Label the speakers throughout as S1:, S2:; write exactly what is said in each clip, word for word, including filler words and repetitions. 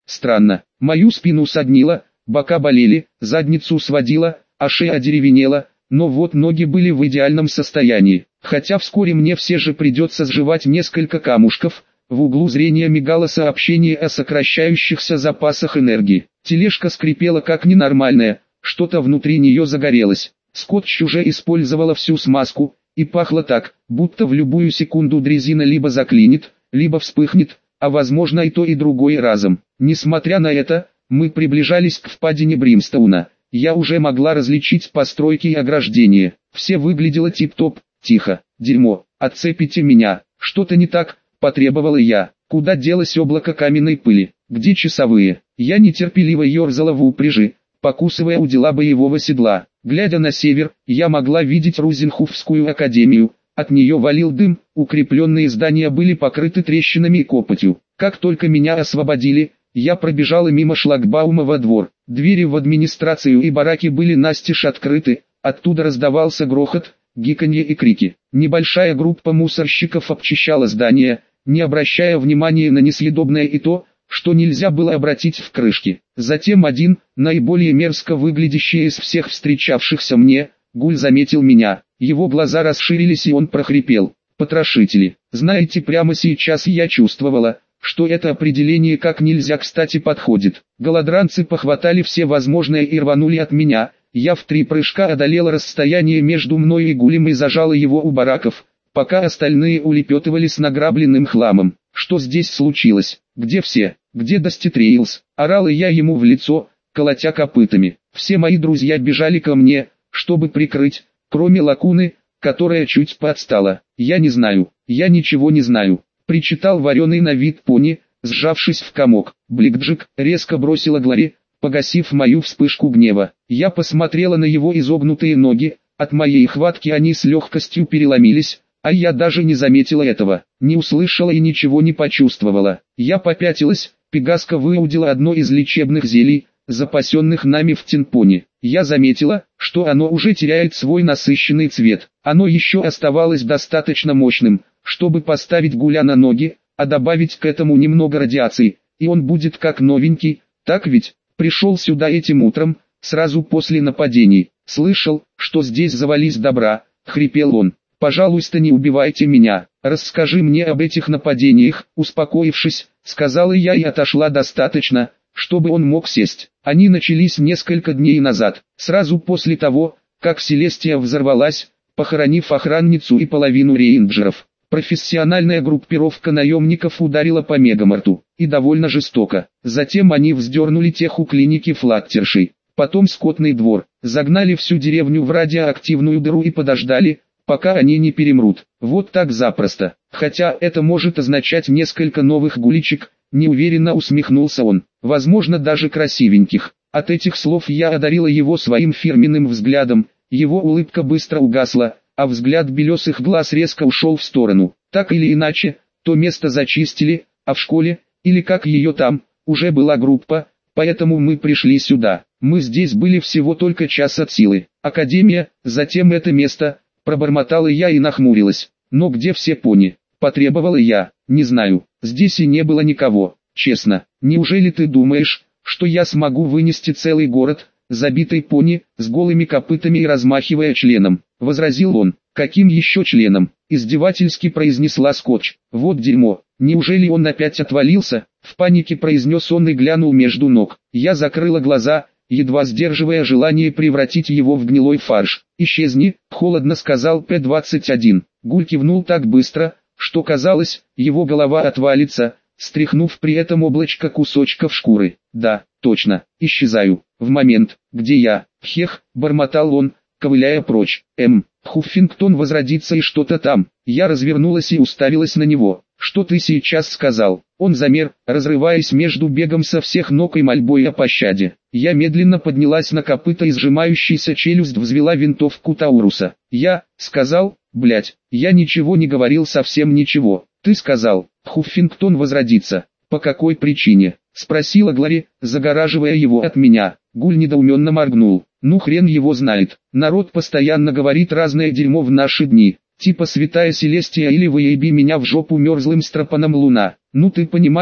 S1: Странно, мою спину соднило, бока болели, задницу сводило, а шея одеревенела, но вот ноги были в идеальном состоянии. Хотя вскоре мне все же придется сживать несколько камушков. В углу зрения мигало сообщение о сокращающихся запасах энергии. Тележка скрипела как ненормальная, что-то внутри нее загорелось. Скотч уже использовала всю смазку, и пахло так, будто в любую секунду дрезина либо заклинит, либо вспыхнет, а возможно и то и другое разом. Несмотря на это, мы приближались к впадине Бримстоуна. Я уже могла различить постройки и ограждения. Все выглядело тип-топ. Тихо, дерьмо, отцепите меня, что-то не так, потребовала я. Куда делось облако каменной пыли, где часовые? Я нетерпеливо ерзала в упряжи, покусывая удила боевого седла. Глядя на север, я могла видеть Рузенхуфскую академию, от нее валил дым, укрепленные здания были покрыты трещинами и копотью. Как только меня освободили, я пробежала мимо шлагбаума во двор. Двери в администрацию и бараки были настежь открыты, оттуда раздавался грохот, гиканье и крики. Небольшая группа мусорщиков обчищала здание, не обращая внимания на несъедобное и то, что нельзя было обратить в крышки. Затем один, наиболее мерзко выглядящий из всех встречавшихся мне, гуль заметил меня. Его глаза расширились и он прохрипел: «Потрошители». Знаете, прямо сейчас я чувствовала, что это определение как нельзя кстати подходит. Голодранцы похватали все возможное и рванули от меня. Я в три прыжка одолела расстояние между мной и гулем и зажала его у бараков, пока остальные улепетывали с награбленным хламом. Что здесь случилось? Где все? Где Дасти Трейлс? Орала я ему в лицо, колотя копытами. Все мои друзья бежали ко мне, чтобы прикрыть, кроме Лакуны, которая чуть поотстала. Я не знаю, я ничего не знаю, причитал вареный на вид пони, сжавшись в комок. Бликджик резко бросила Глори, погасив мою вспышку гнева. Я посмотрела на его изогнутые ноги, от моей хватки они с легкостью переломились, а я даже не заметила этого, не услышала и ничего не почувствовала. Я попятилась, Пегаска выудила одно из лечебных зелий, запасенных нами в Тинпоне. Я заметила, что оно уже теряет свой насыщенный цвет. Оно еще оставалось достаточно мощным, чтобы поставить Гуля на ноги, а добавить к этому немного радиации, и он будет как новенький, так ведь? Пришел сюда этим утром, сразу после нападений. Слышал, что здесь завались добра, хрипел он. Пожалуйста, не убивайте меня, расскажи мне об этих нападениях. Успокоившись, сказала я и отошла достаточно, чтобы он мог сесть. Они начались несколько дней назад, сразу после того, как Селестия взорвалась, похоронив охранницу и половину рейнджеров. Профессиональная группировка наемников ударила по Мегамарту, и довольно жестоко. Затем они вздернули тех у клиники Флаттершей, потом скотный двор, загнали всю деревню в радиоактивную дыру и подождали, пока они не перемрут. Вот так запросто. Хотя это может означать несколько новых гуличек, неуверенно усмехнулся он, возможно даже красивеньких. От этих слов я одарила его своим фирменным взглядом, его улыбка быстро угасла, а взгляд белесых глаз резко ушел в сторону. Так или иначе, то место зачистили, а в школе, или как ее там, уже была группа, поэтому мы пришли сюда. Мы здесь были всего только час от силы. Академия, затем это место, пробормотала я и нахмурилась. Но где все пони? Потребовала я. Не знаю, здесь и не было никого, честно. Неужели ты думаешь, что я смогу вынести целый город, забитый пони, с голыми копытами и размахивая членом? Возразил он. Каким еще членом? Издевательски произнесла Скотч. Вот дерьмо. Неужели он опять отвалился? В панике произнес он и глянул между ног. Я закрыла глаза, едва сдерживая желание превратить его в гнилой фарш. «Исчезни», — холодно сказал П двадцать один. Гуль кивнул так быстро, что казалось, его голова отвалится, стряхнув при этом облачко кусочков шкуры. «Да, точно, исчезаю. В момент, где я, хех», — бормотал он, ковыляя прочь. «Эм, Хуффингтон возродится и что-то там». Я развернулась и уставилась на него. «Что ты сейчас сказал?» Он замер, разрываясь между бегом со всех ног и мольбой о пощаде. Я медленно поднялась на копыта и сжимающийся челюсть взвела винтовку Тауруса. «Я, сказал, блять, я ничего не говорил, совсем ничего. Ты сказал, Хуффингтон возродится. По какой причине?» Спросила Глори, загораживая его от меня. Гуль недоуменно моргнул. «Ну хрен его знает. Народ постоянно говорит разное дерьмо в наши дни. Типа святая Селестия или выеби меня в жопу мерзлым стропаном луна. Ну ты понимаешь,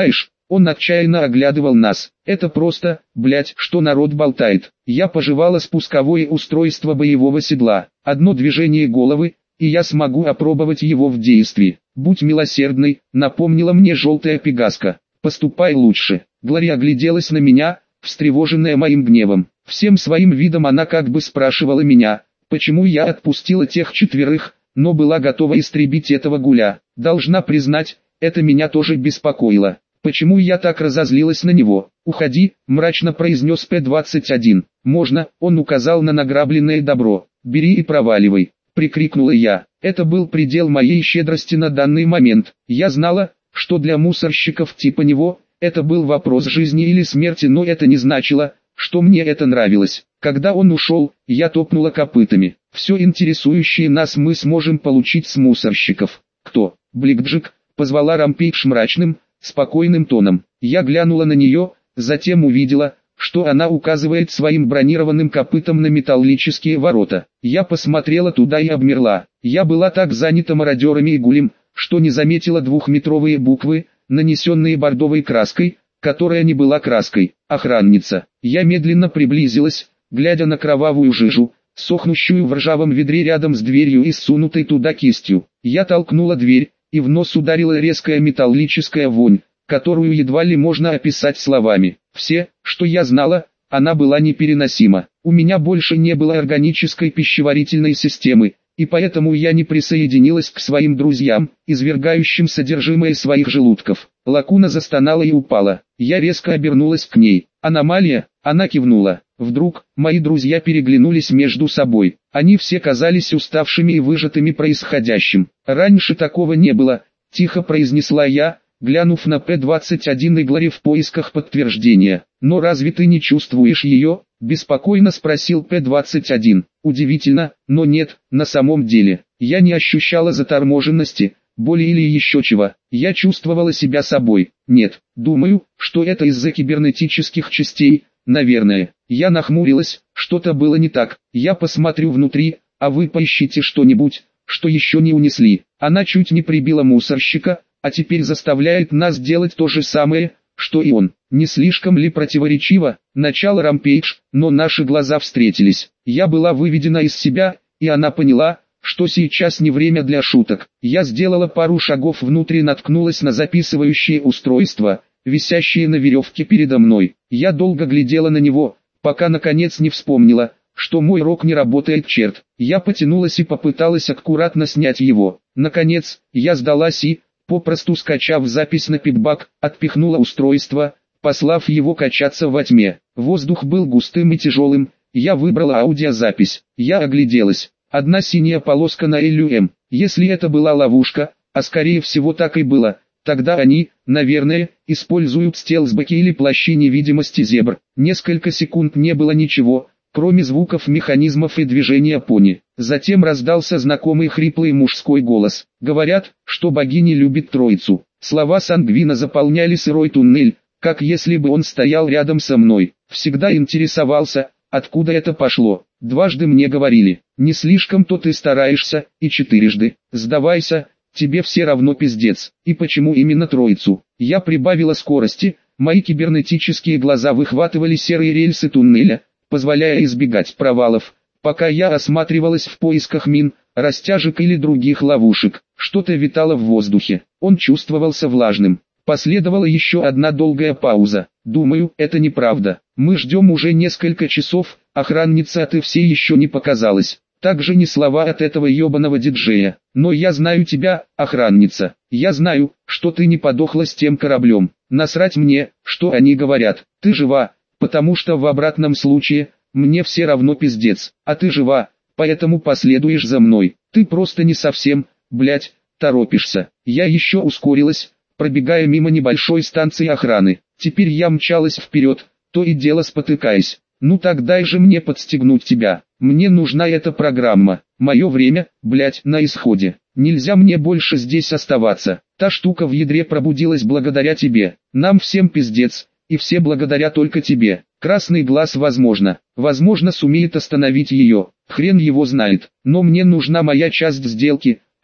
S1: Он отчаянно оглядывал нас. Это просто, блять, что народ болтает. Я пожевала спусковое устройство боевого седла. Одно движение головы, и я смогу опробовать его в действии. Будь милосердной, напомнила мне желтая пегаска. Поступай лучше. Глория огляделась на меня, встревоженная моим гневом. Всем своим видом она как бы спрашивала меня, почему я отпустила тех четверых, но была готова истребить этого гуля. Должна признать, это меня тоже беспокоило. Почему я так разозлилась на него? «Уходи», — мрачно произнес П двадцать один. «Можно», — он указал на награбленное добро. «Бери и проваливай», — прикрикнула я. Это был предел моей щедрости на данный момент. Я знала, что для мусорщиков типа него, это был вопрос жизни или смерти, но это не значило, что мне это нравилось. Когда он ушел, я топнула копытами. Все интересующее нас мы сможем получить с мусорщиков. «Кто?» «Бликджик», — позвала Рампейдж мрачным, спокойным тоном. Я глянула на нее, затем увидела, что она указывает своим бронированным копытом на металлические ворота. Я посмотрела туда и обмерла. Я была так занята мародерами и гулем, что не заметила двухметровые буквы, нанесенные бордовой краской, которая не была краской. «Охранница». Я медленно приблизилась, глядя на кровавую жижу, сохнущую в ржавом ведре рядом с дверью и сунутой туда кистью. Я толкнула дверь, и в нос ударила резкая металлическая вонь, которую едва ли можно описать словами. Все, что я знала, она была непереносима. У меня больше не было органической пищеварительной системы, и поэтому я не присоединилась к своим друзьям, извергающим содержимое своих желудков. Лакуна застонала и упала. Я резко обернулась к ней. «Аномалия?» Она кивнула. Вдруг, мои друзья переглянулись между собой. Они все казались уставшими и выжатыми происходящим. «Раньше такого не было», — тихо произнесла я, глянув на П двадцать один и Глори в поисках подтверждения. «Но разве ты не чувствуешь ее?» — беспокойно спросил П двадцать один. Удивительно, но нет, на самом деле. Я не ощущала заторможенности, боли или еще чего. Я чувствовала себя собой. Нет, думаю, что это из-за кибернетических частей, наверное. Я нахмурилась, что-то было не так. Я посмотрю внутри, а вы поищите что-нибудь, что еще не унесли. Она чуть не прибила мусорщика, а теперь заставляет нас делать то же самое, что и он. Не слишком ли противоречиво? Начало Рампейдж, но наши глаза встретились. Я была выведена из себя, и она поняла, что сейчас не время для шуток. Я сделала пару шагов внутрь и наткнулась на записывающее устройство, висящее на веревке передо мной. Я долго глядела на него, пока наконец не вспомнила, что мой рог не работает, черт. Я потянулась и попыталась аккуратно снять его. Наконец, я сдалась и, попросту скачав запись на питбак, отпихнула устройство, послав его качаться во тьме. Воздух был густым и тяжелым. Я выбрала аудиозапись. Я огляделась. Одна синяя полоска на эл ю эм. Если это была ловушка, а скорее всего так и было, тогда они, наверное, используют стелсбеки или плащи невидимости зебр. Несколько секунд не было ничего, кроме звуков механизмов и движения пони. Затем раздался знакомый хриплый мужской голос. «Говорят, что богиня любит троицу». Слова Сангвина заполняли сырой туннель, как если бы он стоял рядом со мной. Всегда интересовался, откуда это пошло. Дважды мне говорили: «Не слишком-то ты стараешься», и четырежды: «Сдавайся, тебе все равно пиздец». И почему именно троицу? Я прибавила скорости, мои кибернетические глаза выхватывали серые рельсы туннеля, позволяя избегать провалов, пока я осматривалась в поисках мин, растяжек или других ловушек. Что-то витало в воздухе, он чувствовался влажным. Последовала еще одна долгая пауза. «Думаю, это неправда. Мы ждем уже несколько часов, охранница, а ты все еще не показалась». Также не слова от этого ебаного диджея. «Но я знаю тебя, охранница. Я знаю, что ты не подохла с тем кораблем. Насрать мне, что они говорят. Ты жива, потому что в обратном случае, мне все равно пиздец. А ты жива, поэтому последуешь за мной. Ты просто не совсем, блять, торопишься». Я еще ускорилась, пробегая мимо небольшой станции охраны. Теперь я мчалась вперед, то и дело спотыкаясь. «Ну так дай же мне подстегнуть тебя. Мне нужна эта программа. Мое время, блять, на исходе. Нельзя мне больше здесь оставаться. Та штука в ядре пробудилась благодаря тебе. Нам всем пиздец, и все благодаря только тебе. Красный глаз возможно, возможно сумеет остановить ее. Хрен его знает. Но мне нужна моя часть сделки,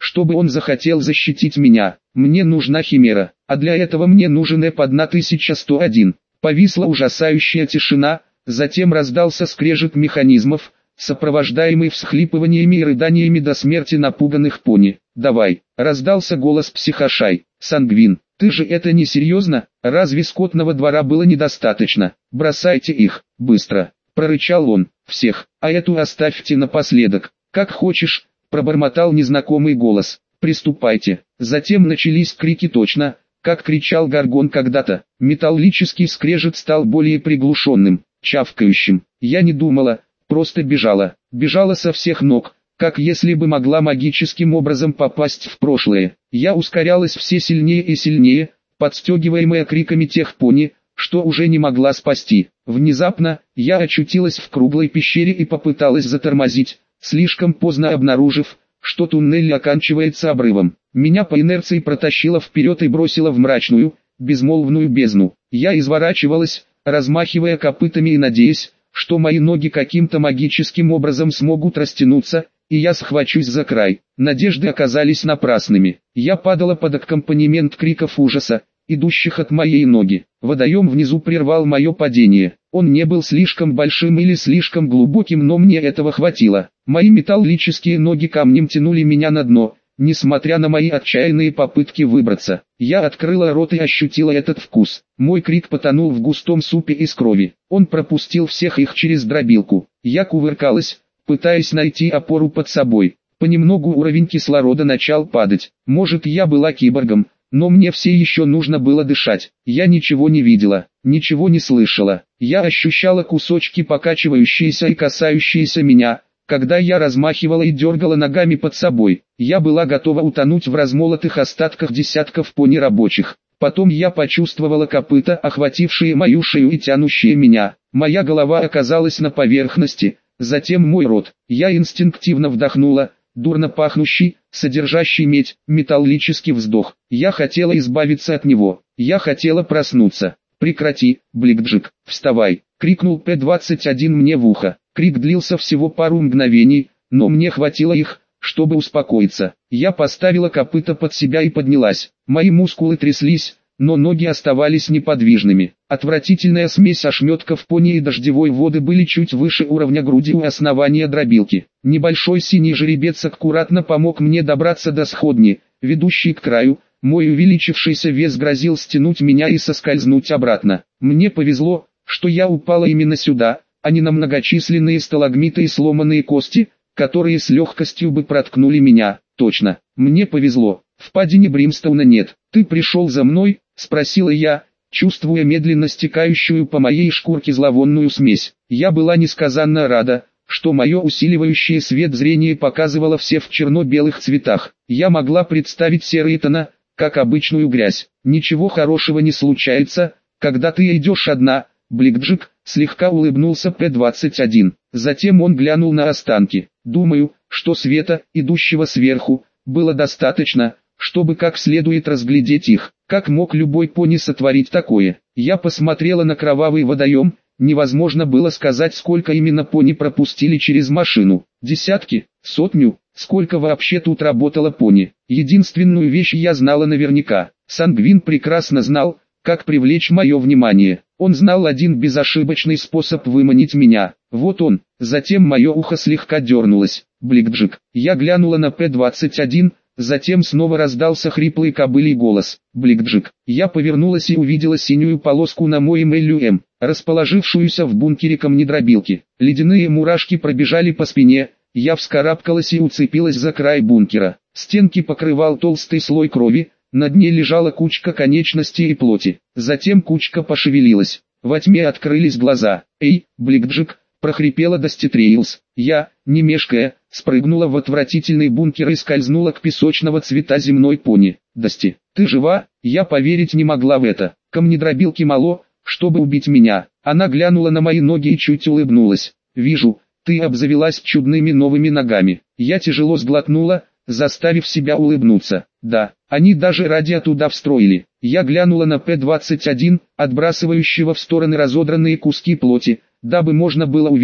S1: чтобы он захотел защитить меня. Мне нужна химера, а для этого мне нужен эп тысяча сто один. Повисла ужасающая тишина, затем раздался скрежет механизмов, сопровождаемый всхлипываниями и рыданиями до смерти напуганных пони. «Давай!» — раздался голос психошай. «Сангвин, ты же это не серьезно? Разве скотного двора было недостаточно? Бросайте их, быстро!» — прорычал он. «Всех, а эту оставьте напоследок. Как хочешь!» — пробормотал незнакомый голос. «Приступайте!» Затем начались крики точно, как кричал Гаргон когда-то. Металлический скрежет стал более приглушенным, чавкающим. Я не думала, просто бежала. Бежала со всех ног, как если бы могла магическим образом попасть в прошлое. Я ускорялась все сильнее и сильнее, подстегиваемая криками тех пони, что уже не могла спасти. Внезапно, я очутилась в круглой пещере и попыталась затормозить, слишком поздно обнаружив, что туннель оканчивается обрывом. Меня по инерции протащило вперед и бросило в мрачную, безмолвную бездну. Я изворачивалась, размахивая копытами и надеясь, что мои ноги каким-то магическим образом смогут растянуться, и я схвачусь за край. Надежды оказались напрасными. Я падала под аккомпанемент криков ужаса, идущих от моей ноги. Водоем внизу прервал мое падение. Он не был слишком большим или слишком глубоким, но мне этого хватило. Мои металлические ноги камнем тянули меня на дно, несмотря на мои отчаянные попытки выбраться. Я открыла рот и ощутила этот вкус. Мой крик потонул в густом супе из крови. Он пропустил всех их через дробилку. Я кувыркалась, пытаясь найти опору под собой. Понемногу уровень кислорода начал падать. Может, я была киборгом, но мне все еще нужно было дышать. Я ничего не видела, ничего не слышала. Я ощущала кусочки, покачивающиеся и касающиеся меня, когда я размахивала и дергала ногами под собой. Я была готова утонуть в размолотых остатках десятков пони рабочих. Потом я почувствовала копыта, охватившие мою шею и тянущие меня. Моя голова оказалась на поверхности, затем мой рот. Я инстинктивно вдохнула, дурно пахнущий, содержащий медь, металлический вздох. Я хотела избавиться от него. Я хотела проснуться. «Прекрати, Бликджик, вставай!» — крикнул П двадцать один мне в ухо. Крик длился всего пару мгновений, но мне хватило их, чтобы успокоиться. Я поставила копыта под себя и поднялась. Мои мускулы тряслись, но ноги оставались неподвижными. Отвратительная смесь ошметков пони и дождевой воды были чуть выше уровня груди у основания дробилки. Небольшой синий жеребец аккуратно помог мне добраться до сходни, ведущей к краю. Мой увеличившийся вес грозил стянуть меня и соскользнуть обратно. Мне повезло, что я упала именно сюда, а не на многочисленные сталагмиты и сломанные кости, которые с легкостью бы проткнули меня. Точно, мне повезло. Впадине Бримстоуна нет. «Ты пришел за мной?» — спросила я, чувствуя медленно стекающую по моей шкурке зловонную смесь. Я была несказанно рада, что мое усиливающее свет зрение показывало все в черно-белых цветах. Я могла представить серые тона, как обычную грязь. «Ничего хорошего не случается, когда ты идешь одна, Бликджик», — слегка улыбнулся П двадцать один. Затем он глянул на останки. «Думаю, что света, идущего сверху, было достаточно, чтобы как следует разглядеть их. Как мог любой пони сотворить такое?» Я посмотрела на кровавый водоем. Невозможно было сказать, сколько именно пони пропустили через машину. Десятки, сотню, сколько вообще тут работало пони. Единственную вещь я знала наверняка. Сангвин прекрасно знал, как привлечь мое внимание. Он знал один безошибочный способ выманить меня. Вот он. Затем мое ухо слегка дернулось. «Бликджик». Я глянула на П двадцать один. Затем снова раздался хриплый кобылий голос. «Бликджик». Я повернулась и увидела синюю полоску на моем Элю М, расположившуюся в бункере камнедробилки. Ледяные мурашки пробежали по спине. Я вскарабкалась и уцепилась за край бункера. Стенки покрывал толстый слой крови, на дне лежала кучка конечностей и плоти. Затем кучка пошевелилась. Во тьме открылись глаза. «Эй, Бликджик!» — прохрипела Дасти Трейлс. Я, не мешкая, спрыгнула в отвратительный бункер и скользнула к песочного цвета земной пони. «Дасти, ты жива?» Я поверить не могла в это. Камнедробилки мало, чтобы убить меня. Она глянула на мои ноги и чуть улыбнулась. «Вижу, ты обзавелась чудными новыми ногами». Я тяжело сглотнула, заставив себя улыбнуться. «Да, они даже радио туда встроили». Я глянула на П двадцать один, отбрасывающего в стороны разодранные куски плоти, дабы можно было увидеть,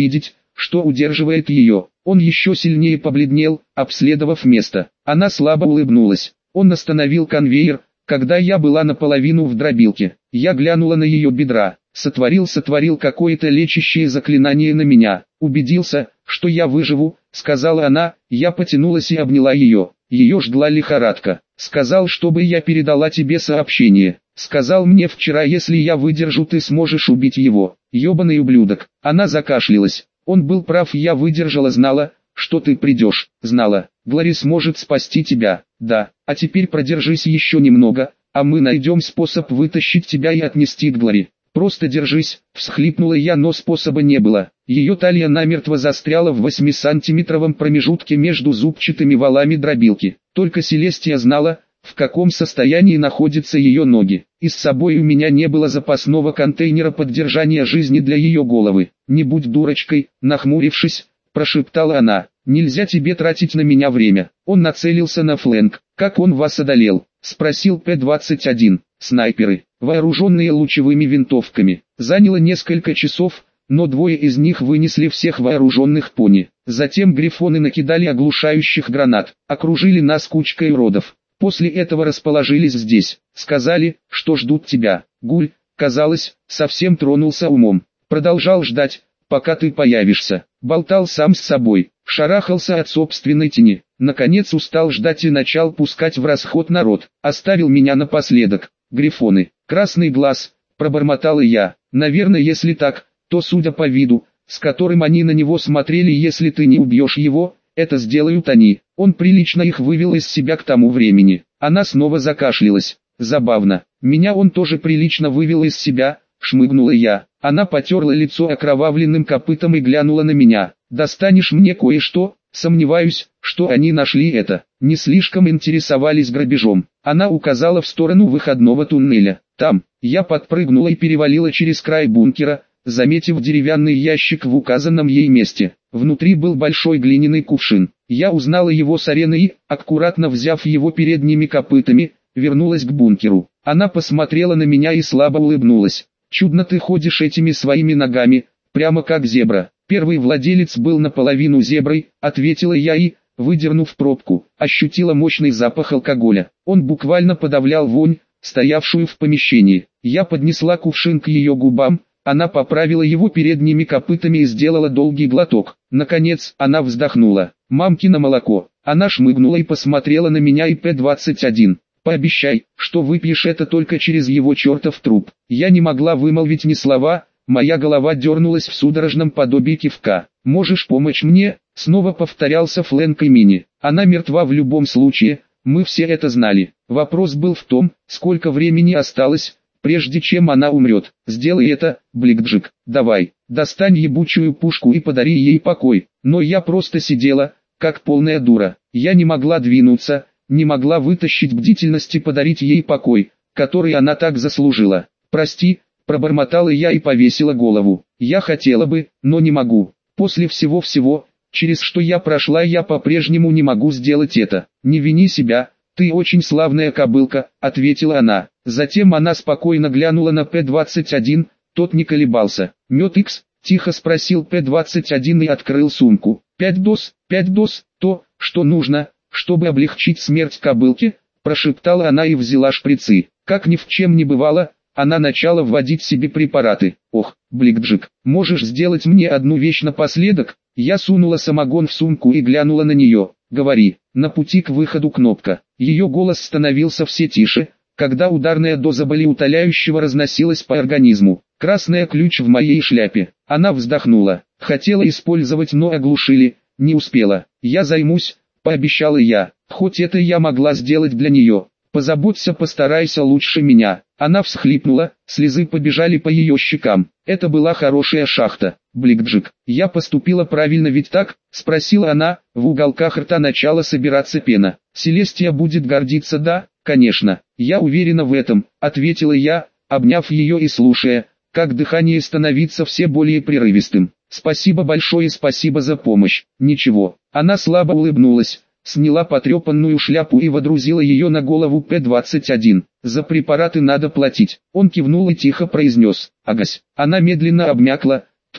S1: что удерживает ее. Он еще сильнее побледнел, обследовав место. Она слабо улыбнулась. Он остановил конвейер, когда я была наполовину в дробилке. Я глянула на ее бедра. Сотворил, сотворил какое-то лечащее заклинание на меня. Убедился, что я выживу, сказала она. Я потянулась и обняла ее. Ее ждала лихорадка. Сказал, чтобы я передала тебе сообщение. Сказал мне вчера, если я выдержу, ты сможешь убить его. Ёбаный ублюдок. Она закашлялась. Он был прав, я выдержала, знала, что ты придешь. Знала, Глори сможет спасти тебя. Да, а теперь продержись еще немного, а мы найдем способ вытащить тебя и отнести к Глори. Просто держись, всхлипнула я, но способа не было. Ее талия намертво застряла в восьмисантиметровом промежутке между зубчатыми валами дробилки. Только Селестия знала, в каком состоянии находятся ее ноги. И с собой у меня не было запасного контейнера поддержания жизни для ее головы. «Не будь дурочкой», нахмурившись, прошептала она. «Нельзя тебе тратить на меня время». Он нацелился на фланг. «Как он вас одолел?» Спросил П двадцать один. Снайперы, вооруженные лучевыми винтовками. Заняло несколько часов, но двое из них вынесли всех вооруженных пони. Затем грифоны накидали оглушающих гранат, окружили нас кучкой уродов. После этого расположились здесь, сказали, что ждут тебя. Гуль, казалось, совсем тронулся умом. Продолжал ждать, пока ты появишься. Болтал сам с собой, шарахался от собственной тени. Наконец устал ждать и начал пускать в расход народ. Оставил меня напоследок. Грифоны, красный глаз, пробормотал и я. Наверное, если так, то судя по виду, с которым они на него смотрели, если ты не убьешь его, это сделают они. Он прилично их вывел из себя к тому времени. Она снова закашлялась. Забавно. Меня он тоже прилично вывел из себя, шмыгнула я. Она потерла лицо окровавленным копытом и глянула на меня. Достанешь мне кое-что? Сомневаюсь, что они нашли это. Не слишком интересовались грабежом. Она указала в сторону выходного туннеля. Там. Я подпрыгнула и перевалила через край бункера, заметив деревянный ящик в указанном ей месте. Внутри был большой глиняный кувшин. Я узнала его с арены и, аккуратно взяв его передними копытами, вернулась к бункеру. Она посмотрела на меня и слабо улыбнулась. «Чудно ты ходишь этими своими ногами, прямо как зебра». Первый владелец был наполовину зеброй, ответила я и, выдернув пробку, ощутила мощный запах алкоголя. Он буквально подавлял вонь, стоявшую в помещении. Я поднесла кувшин к ее губам. Она поправила его передними копытами и сделала долгий глоток. Наконец, она вздохнула. «Мамкино молоко». Она шмыгнула и посмотрела на меня и П двадцать один. «Пообещай, что выпьешь это только через его чертов труп». Я не могла вымолвить ни слова, моя голова дернулась в судорожном подобии кивка. «Можешь помочь мне?» Снова повторялся фланг имени. «Она мертва в любом случае, мы все это знали. Вопрос был в том, сколько времени осталось, прежде чем она умрет. Сделай это, Бликджик, давай, достань ебучую пушку и подари ей покой». Но я просто сидела, как полная дура. Я не могла двинуться, не могла вытащить бдительность и подарить ей покой, который она так заслужила. «Прости», пробормотала я и повесила голову. «Я хотела бы, но не могу. После всего-всего, через что я прошла, я по-прежнему не могу сделать это. Не вини себя, ты очень славная кобылка», ответила она. Затем она спокойно глянула на П двадцать один, тот не колебался. «Мед Икс?» – тихо спросил П двадцать один и открыл сумку. «Пять доз, пять доз, то, что нужно, чтобы облегчить смерть кобылки», – прошептала она и взяла шприцы. Как ни в чем не бывало, она начала вводить себе препараты. «Ох, Бликджик, можешь сделать мне одну вещь напоследок?» Я сунула самогон в сумку и глянула на нее. «Говори». На пути к выходу кнопка. Ее голос становился все тише, когда ударная доза болеутоляющего разносилась по организму. «Красная ключ в моей шляпе». Она вздохнула. Хотела использовать, но оглушили, не успела. «Я займусь», пообещала я. Хоть это я могла сделать для нее. «Позаботься, постарайся лучше меня». Она всхлипнула, слезы побежали по ее щекам. Это была хорошая шахта. «Бликджик, я поступила правильно ведь так?» – спросила она, в уголках рта начала собираться пена. «Селестия будет гордиться, да?» «Конечно, я уверена в этом», – ответила я, обняв ее и слушая, как дыхание становится все более прерывистым. «Спасибо большое, спасибо за помощь». «Ничего». Она слабо улыбнулась, сняла потрепанную шляпу и водрузила ее на голову П двадцать один. «За препараты надо платить». Он кивнул и тихо произнес: «Агась». Она медленно обмякла,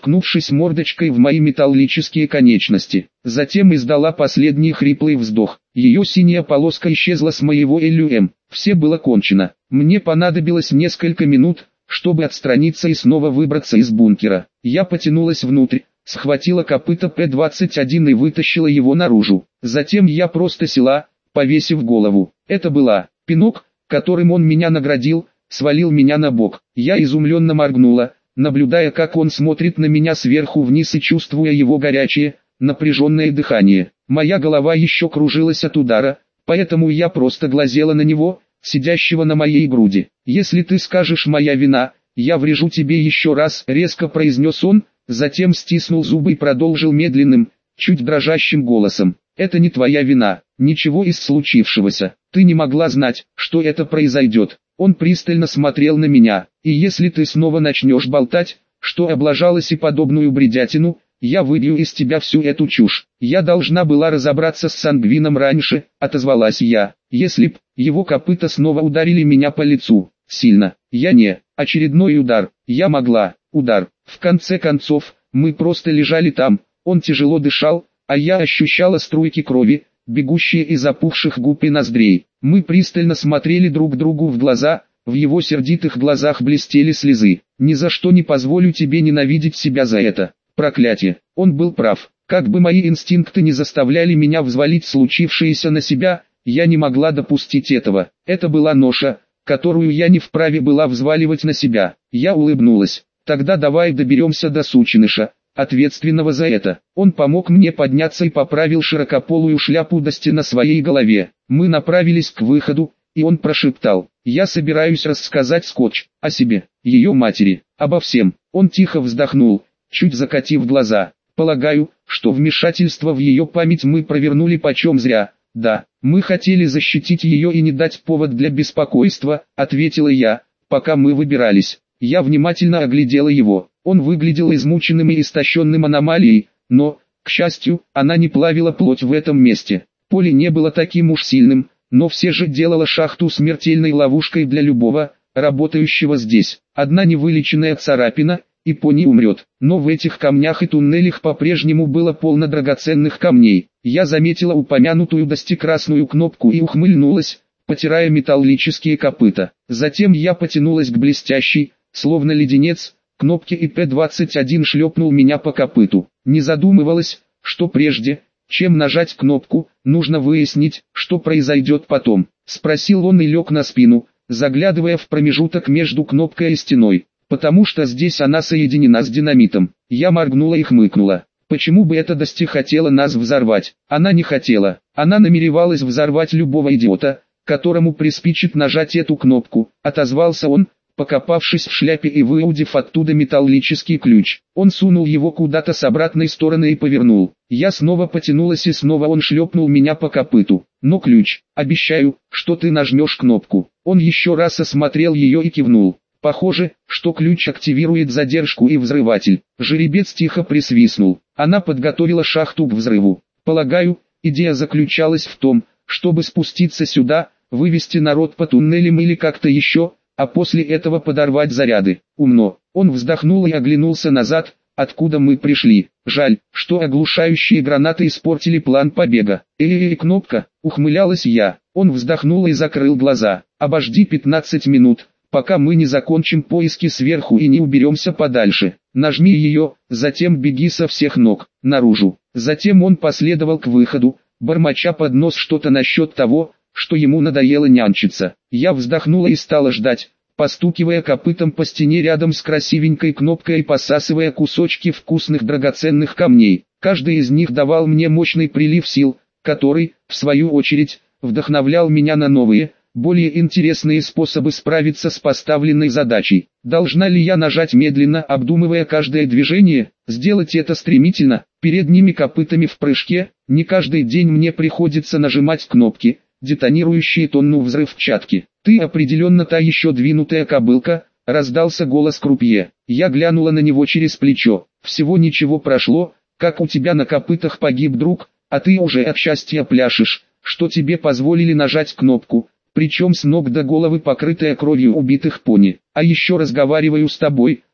S1: уткнувшись мордочкой в мои металлические конечности. Затем издала последний хриплый вздох. Ее синяя полоска исчезла с моего иллюэм. Все было кончено. Мне понадобилось несколько минут, чтобы отстраниться и снова выбраться из бункера. Я потянулась внутрь, схватила копыто П двадцать один и вытащила его наружу. Затем я просто села, повесив голову. Это была пинок, которым он меня наградил, свалил меня на бок. Я изумленно моргнула, наблюдая, как он смотрит на меня сверху вниз и чувствуя его горячее, напряженное дыхание. Моя голова еще кружилась от удара, поэтому я просто глазела на него, сидящего на моей груди. «Если ты скажешь моя вина, я врежу тебе еще раз», — резко произнес он, затем стиснул зубы и продолжил медленным, чуть дрожащим голосом. «Это не твоя вина, ничего из случившегося. Ты не могла знать, что это произойдет». Он пристально смотрел на меня. «И если ты снова начнешь болтать, что облажалась и подобную бредятину, я выбью из тебя всю эту чушь». «Я должна была разобраться с Сангвином раньше», — отозвалась я. «Если б его копыта снова ударили меня по лицу, сильно, я не, очередной удар, я могла, удар». В конце концов, мы просто лежали там, он тяжело дышал, а я ощущала струйки крови, бегущие из опухших губ и ноздрей. Мы пристально смотрели друг другу в глаза, в его сердитых глазах блестели слезы. «Ни за что не позволю тебе ненавидеть себя за это. Проклятие». Он был прав. Как бы мои инстинкты не заставляли меня взвалить случившееся на себя, я не могла допустить этого. Это была ноша, которую я не вправе была взваливать на себя. Я улыбнулась. «Тогда давай доберемся до сученыша, ответственного за это». Он помог мне подняться и поправил широкополую шляпу Дасти на своей голове. Мы направились к выходу, и он прошептал: «Я собираюсь рассказать Скотч о себе, ее матери, обо всем». Он тихо вздохнул, чуть закатив глаза. «Полагаю, что вмешательство в ее память мы провернули почем зря. Да, мы хотели защитить ее и не дать повод для беспокойства», — ответила я, пока мы выбирались. Я внимательно оглядела его. Он выглядел измученным и истощенным аномалией, но, к счастью, она не плавила плоть в этом месте. Поле не было таким уж сильным, но все же делало шахту смертельной ловушкой для любого, работающего здесь. Одна невылеченная царапина, и пони умрет. Но в этих камнях и туннелях по-прежнему было полно драгоценных камней. Я заметила упомянутую Дасти красную кнопку и ухмыльнулась, потирая металлические копыта. Затем я потянулась к блестящей, словно леденец, кнопке, и П двадцать один шлепнул меня по копыту. Не задумывалась, что прежде, чем нажать кнопку, нужно выяснить, что произойдет потом. Спросил он и лег на спину, заглядывая в промежуток между кнопкой и стеной. «Потому что здесь она соединена с динамитом». Я моргнула и хмыкнула. Почему бы эта Дасти хотела нас взорвать? Она не хотела. Она намеревалась взорвать любого идиота, которому приспичит нажать эту кнопку, отозвался он, покопавшись в шляпе и выудив оттуда металлический ключ. Он сунул его куда-то с обратной стороны и повернул. Я снова потянулась, и снова он шлепнул меня по копыту. «Но ключ, обещаю, что ты нажмешь кнопку». Он еще раз осмотрел ее и кивнул. Похоже, что ключ активирует задержку и взрыватель. Жеребец тихо присвистнул. Она подготовила шахту к взрыву. Полагаю, идея заключалась в том, чтобы спуститься сюда, вывести народ по туннелям или как-то еще, а после этого подорвать заряды. Умно. Он вздохнул и оглянулся назад, откуда мы пришли. Жаль, что оглушающие гранаты испортили план побега. Эй-эй-эй, кнопка, ухмылялась я. Он вздохнул и закрыл глаза. Обожди пятнадцать минут, пока мы не закончим поиски сверху и не уберемся подальше. Нажми ее, затем беги со всех ног, наружу. Затем он последовал к выходу, бормоча под нос что-то насчет того, что ему надоело нянчиться. Я вздохнула и стала ждать, постукивая копытом по стене рядом с красивенькой кнопкой и посасывая кусочки вкусных драгоценных камней. Каждый из них давал мне мощный прилив сил, который, в свою очередь, вдохновлял меня на новые, более интересные способы справиться с поставленной задачей. Должна ли я нажать медленно, обдумывая каждое движение, сделать это стремительно, передними копытами в прыжке? Не каждый день мне приходится нажимать кнопки, детонирующие тонну взрывчатки. «Ты определенно та еще двинутая кобылка», — раздался голос крупье. Я глянула на него через плечо. «Всего ничего прошло, как у тебя на копытах погиб друг, а ты уже от счастья пляшешь, что тебе позволили нажать кнопку, причем с ног до головы покрытая кровью убитых пони. А еще разговариваю с тобой,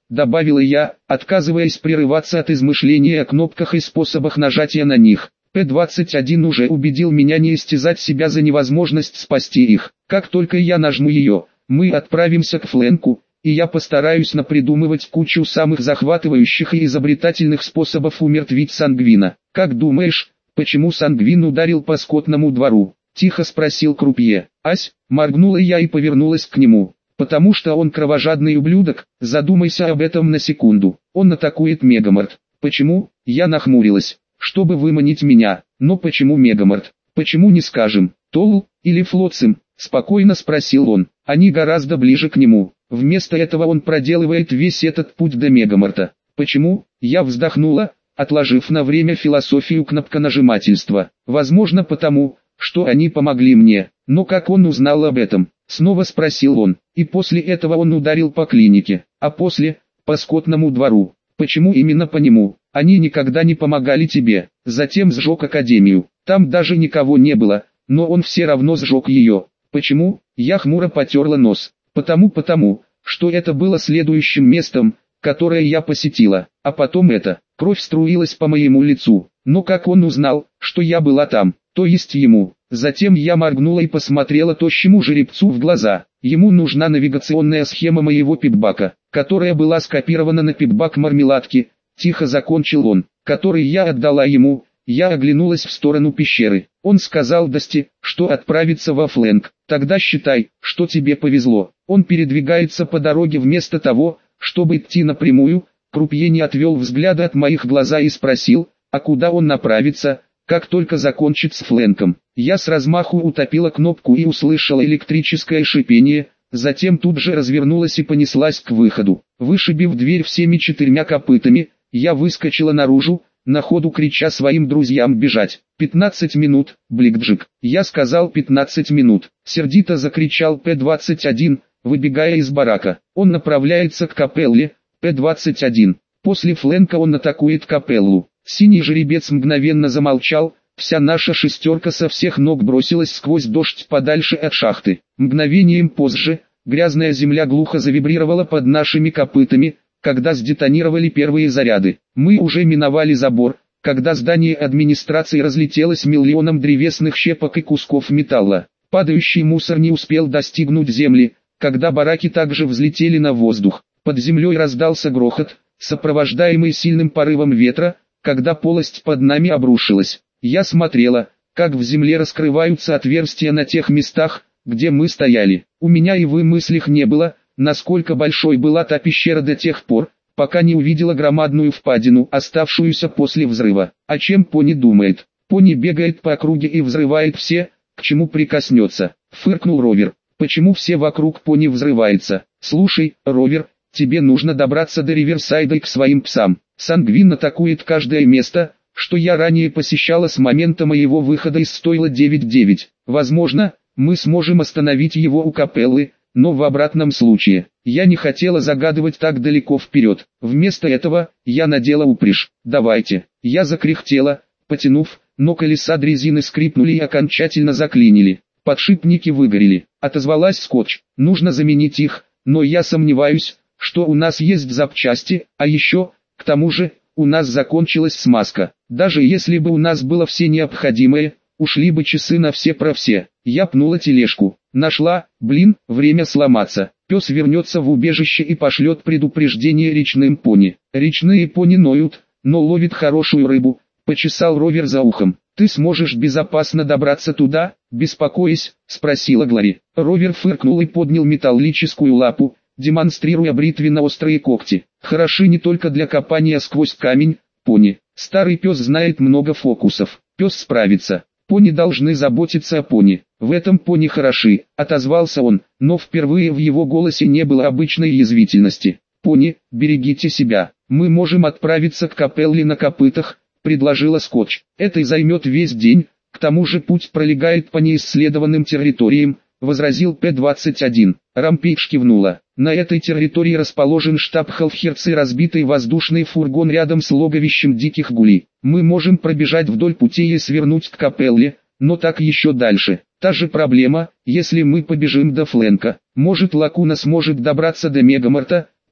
S1: добавила я, отказываясь прерываться от измышления о кнопках и способах нажатия на них. П двадцать один уже убедил меня не истязать себя за невозможность спасти их. Как только я нажму ее, мы отправимся к Фленку, и я постараюсь напридумывать кучу самых захватывающих и изобретательных способов умертвить Сангвина. Как думаешь, почему Сангвин ударил по скотному двору? Тихо спросил крупье. Ась, моргнула я и повернулась к нему. Потому что он кровожадный ублюдок, задумайся об этом на секунду. Он атакует Мегамарт. Почему? Я нахмурилась. Чтобы выманить меня. Но почему Мегамарт? Почему не скажем, Толл или Флотсим? Спокойно спросил он. Они гораздо ближе к нему. Вместо этого он проделывает весь этот путь до Мегамарта. Почему? Я вздохнула, отложив на время философию кнопконажимательства. Возможно потому, что они помогли мне. Но как он узнал об этом? Снова спросил он. И после этого он ударил по клинике. А после, по скотному двору. Почему именно по нему? Они никогда не помогали тебе. Затем сжег академию. Там даже никого не было, но он все равно сжег ее. Почему? Я хмуро потерла нос. Потому потому, что это было следующим местом, которое я посетила. А потом это. Кровь струилась по моему лицу. Но как он узнал, что я была там? То есть ему. Затем я моргнула и посмотрела тощему жеребцу в глаза. Ему нужна навигационная схема моего пипбака, которая была скопирована на пипбак мармеладки. Тихо закончил он, который я отдала ему. Я оглянулась в сторону пещеры. Он сказал Дасти, что отправится во Фленк. Тогда считай, что тебе повезло. Он передвигается по дороге вместо того, чтобы идти напрямую. Крупье не отвел взгляда от моих глаз и спросил, а куда он направится, как только закончит с Фленком. Я с размаху утопила кнопку и услышала электрическое шипение, затем тут же развернулась и понеслась к выходу. Вышибив дверь всеми четырьмя копытами, я выскочила наружу, на ходу крича своим друзьям бежать. «Пятнадцать минут, Бликджик!» Я сказал пятнадцать минут. Сердито закричал П двадцать один, выбегая из барака. Он направляется к капелле, П двадцать один. После Фленка он атакует капеллу. Синий жеребец мгновенно замолчал, вся наша шестерка со всех ног бросилась сквозь дождь подальше от шахты. Мгновением позже, грязная земля глухо завибрировала под нашими копытами, когда сдетонировали первые заряды. Мы уже миновали забор, когда здание администрации разлетелось миллионом древесных щепок и кусков металла. Падающий мусор не успел достигнуть земли, когда бараки также взлетели на воздух. Под землей раздался грохот, сопровождаемый сильным порывом ветра, когда полость под нами обрушилась. Я смотрела, как в земле раскрываются отверстия на тех местах, где мы стояли. У меня и в мыслях не было, насколько большой была та пещера до тех пор, пока не увидела громадную впадину, оставшуюся после взрыва. О чем пони думает? Пони бегает по округе и взрывает все, к чему прикоснется. Фыркнул Ровер. Почему все вокруг пони взрывается? Слушай, Ровер, тебе нужно добраться до Риверсайда и к своим псам. Сангвин атакует каждое место, что я ранее посещала с момента моего выхода из стойла девять девять. Возможно, мы сможем остановить его у капеллы, но в обратном случае, я не хотела загадывать так далеко вперед. Вместо этого, я надела упряжь. Давайте. Я закряхтела, потянув, но колеса дрезины скрипнули и окончательно заклинили. Подшипники выгорели. Отозвалась Скотч. Нужно заменить их, но я сомневаюсь, что у нас есть запчасти, а еще, к тому же, у нас закончилась смазка. Даже если бы у нас было все необходимое, ушли бы часы на все про все. Я пнула тележку. Нашла, блин, время сломаться. Пес вернется в убежище и пошлет предупреждение речным пони. Речные пони ноют, но ловит хорошую рыбу. Почесал Ровер за ухом. Ты сможешь безопасно добраться туда, беспокоясь? Спросила Глори. Ровер фыркнул и поднял металлическую лапу, демонстрируя бритвенно-острые когти. Хороши не только для копания сквозь камень, пони. Старый пес знает много фокусов. Пес справится. Пони должны заботиться о пони. В этом пони хороши, отозвался он, но впервые в его голосе не было обычной язвительности. Пони, берегите себя. Мы можем отправиться к капелле на копытах, предложила Скотч. Это и займет весь день, к тому же путь пролегает по неисследованным территориям, возразил П двадцать один. Рампейдж кивнула. На этой территории расположен штаб Халфхерц и разбитый воздушный фургон рядом с логовищем диких гулей. Мы можем пробежать вдоль путей и свернуть к капелле, но так еще дальше. Та же проблема, если мы побежим до Фленка. Может Лакуна сможет добраться до Мегамарта,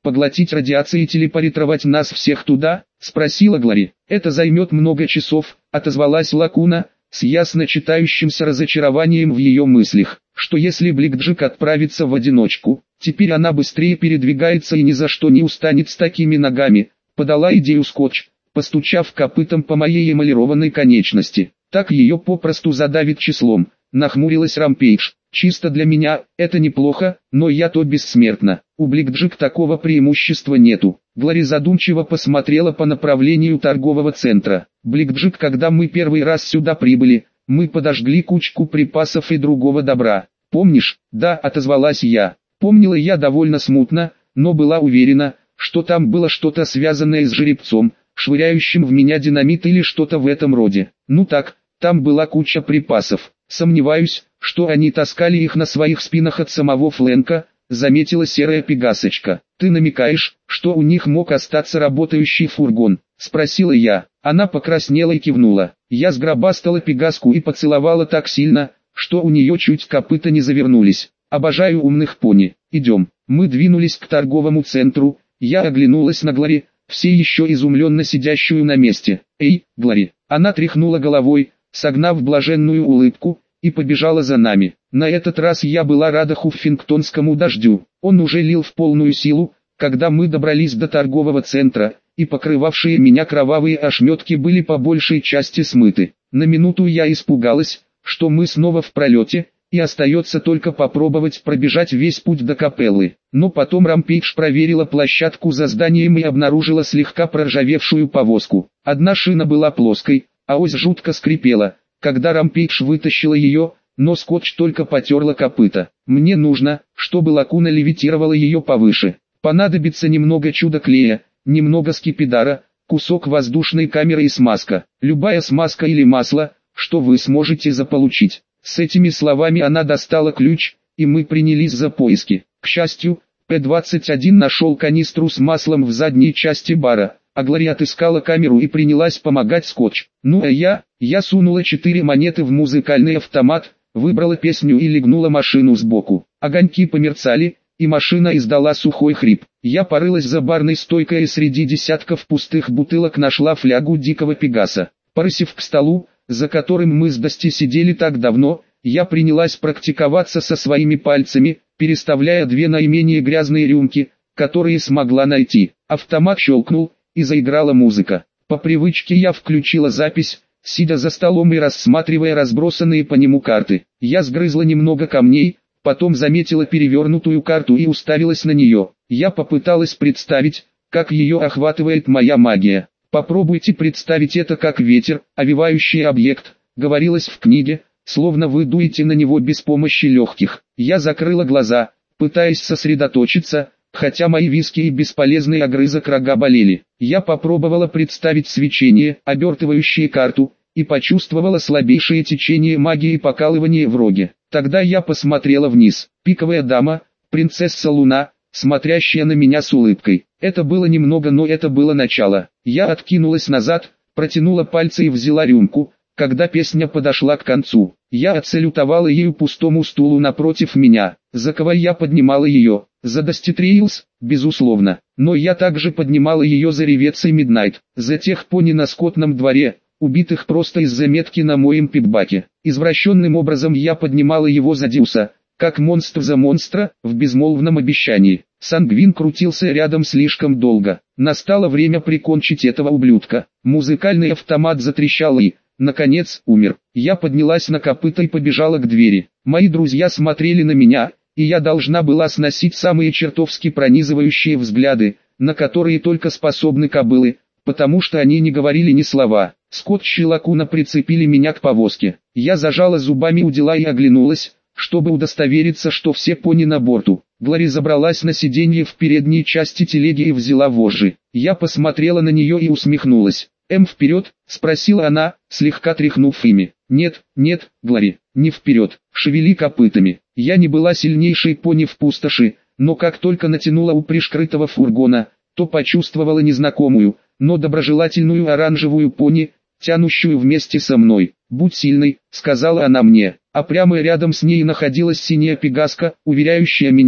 S1: поглотить радиацию и телепортировать нас всех туда?» — спросила Глори. «Это займет много часов», — отозвалась Лакуна, с ясно читающимся разочарованием в ее мыслях. Что если Блэкджек отправится в одиночку? Теперь она быстрее передвигается и ни за что не устанет с такими ногами, подала идею Скотч, постучав копытом по моей эмалированной конечности. Так ее попросту задавит числом, нахмурилась Рампейдж. Чисто для меня, это неплохо, но я-то бессмертна. У Блэкджек такого преимущества нету. Глори задумчиво посмотрела по направлению торгового центра. Блэкджек, когда мы первый раз сюда прибыли, мы подожгли кучку припасов и другого добра. Помнишь? Да, отозвалась я. Помнила я довольно смутно, но была уверена, что там было что-то связанное с жеребцом, швыряющим в меня динамит или что-то в этом роде. Ну так, там была куча припасов. Сомневаюсь, что они таскали их на своих спинах от самого Флэнка, заметила серая пегасочка. Ты намекаешь, что у них мог остаться работающий фургон? Спросила я. Она покраснела и кивнула. Я сгробастала пегаску и поцеловала так сильно, что у нее чуть копыта не завернулись. Обожаю умных пони. Идем. Мы двинулись к торговому центру. Я оглянулась на Глори, все еще изумленно сидящую на месте. Эй, Глори. Она тряхнула головой, согнав блаженную улыбку, и побежала за нами. На этот раз я была рада хуффингтонскому дождю. Он уже лил в полную силу, когда мы добрались до торгового центра, и покрывавшие меня кровавые ошметки были по большей части смыты. На минуту я испугалась, что мы снова в пролете, и остается только попробовать пробежать весь путь до капеллы. Но потом Рампейдж проверила площадку за зданием и обнаружила слегка проржавевшую повозку. Одна шина была плоской, а ось жутко скрипела, когда Рампейдж вытащила ее, но Скотч только потерла копыта. Мне нужно, чтобы Лакуна левитировала ее повыше. Понадобится немного чудо-клея, немного скипидара, кусок воздушной камеры и смазка. Любая смазка или масло, что вы сможете заполучить. С этими словами она достала ключ, и мы принялись за поиски. К счастью, П двадцать один нашел канистру с маслом в задней части бара, а Глори отыскала камеру и принялась помогать Скотч. Ну а я, я сунула четыре монеты в музыкальный автомат, выбрала песню и легнула машину сбоку. Огоньки померцали, и машина издала сухой хрип. Я порылась за барной стойкой и среди десятков пустых бутылок нашла флягу дикого пегаса. Порысив к столу, за которым мы с Дасти сидели так давно, я принялась практиковаться со своими пальцами, переставляя две наименее грязные рюмки, которые смогла найти. Автомат щелкнул, и заиграла музыка. По привычке я включила запись, сидя за столом и рассматривая разбросанные по нему карты. Я сгрызла немного камней, потом заметила перевернутую карту и уставилась на нее. Я попыталась представить, как ее охватывает моя магия. Попробуйте представить это как ветер, овивающий объект, говорилось в книге, словно вы дуете на него без помощи легких. Я закрыла глаза, пытаясь сосредоточиться, хотя мои виски и бесполезный огрызок рога болели. Я попробовала представить свечение, обертывающее карту, и почувствовала слабейшее течение магии и покалывание в роге. Тогда я посмотрела вниз. Пиковая дама, принцесса Луна, смотрящая на меня с улыбкой. Это было немного, но это было начало. Я откинулась назад, протянула пальцы и взяла рюмку, когда песня подошла к концу. Я отсалютовала ею пустому стулу напротив меня. За кого я поднимала ее? За Дасти Трейлс, безусловно. Но я также поднимала ее за Ревец и Миднайт. За тех пони на скотном дворе, убитых просто из-за метки на моем пикбаке. Извращенным образом я поднимала его за Дьюса, как монстр за монстра, в безмолвном обещании. Сангвин крутился рядом слишком долго. Настало время прикончить этого ублюдка. Музыкальный автомат затрещал и, наконец, умер. Я поднялась на копыта и побежала к двери. Мои друзья смотрели на меня, и я должна была сносить самые чертовски пронизывающие взгляды, на которые только способны кобылы, потому что они не говорили ни слова. Скотч и Лакуна прицепили меня к повозке. Я зажала зубами удила и оглянулась, чтобы удостовериться, что все пони на борту. Глори забралась на сиденье в передней части телеги и взяла вожжи. Я посмотрела на нее и усмехнулась. «Эм, вперед?» — спросила она, слегка тряхнув ими. «Нет, нет, Глори, не вперед, шевели копытами». Я не была сильнейшей пони в пустоши, но как только натянула упряжь крытого фургона, то почувствовала незнакомую, но доброжелательную оранжевую пони, тянущую вместе со мной. «Будь сильной», — сказала она мне, а прямо рядом с ней находилась синяя пегаска, уверяющая меня,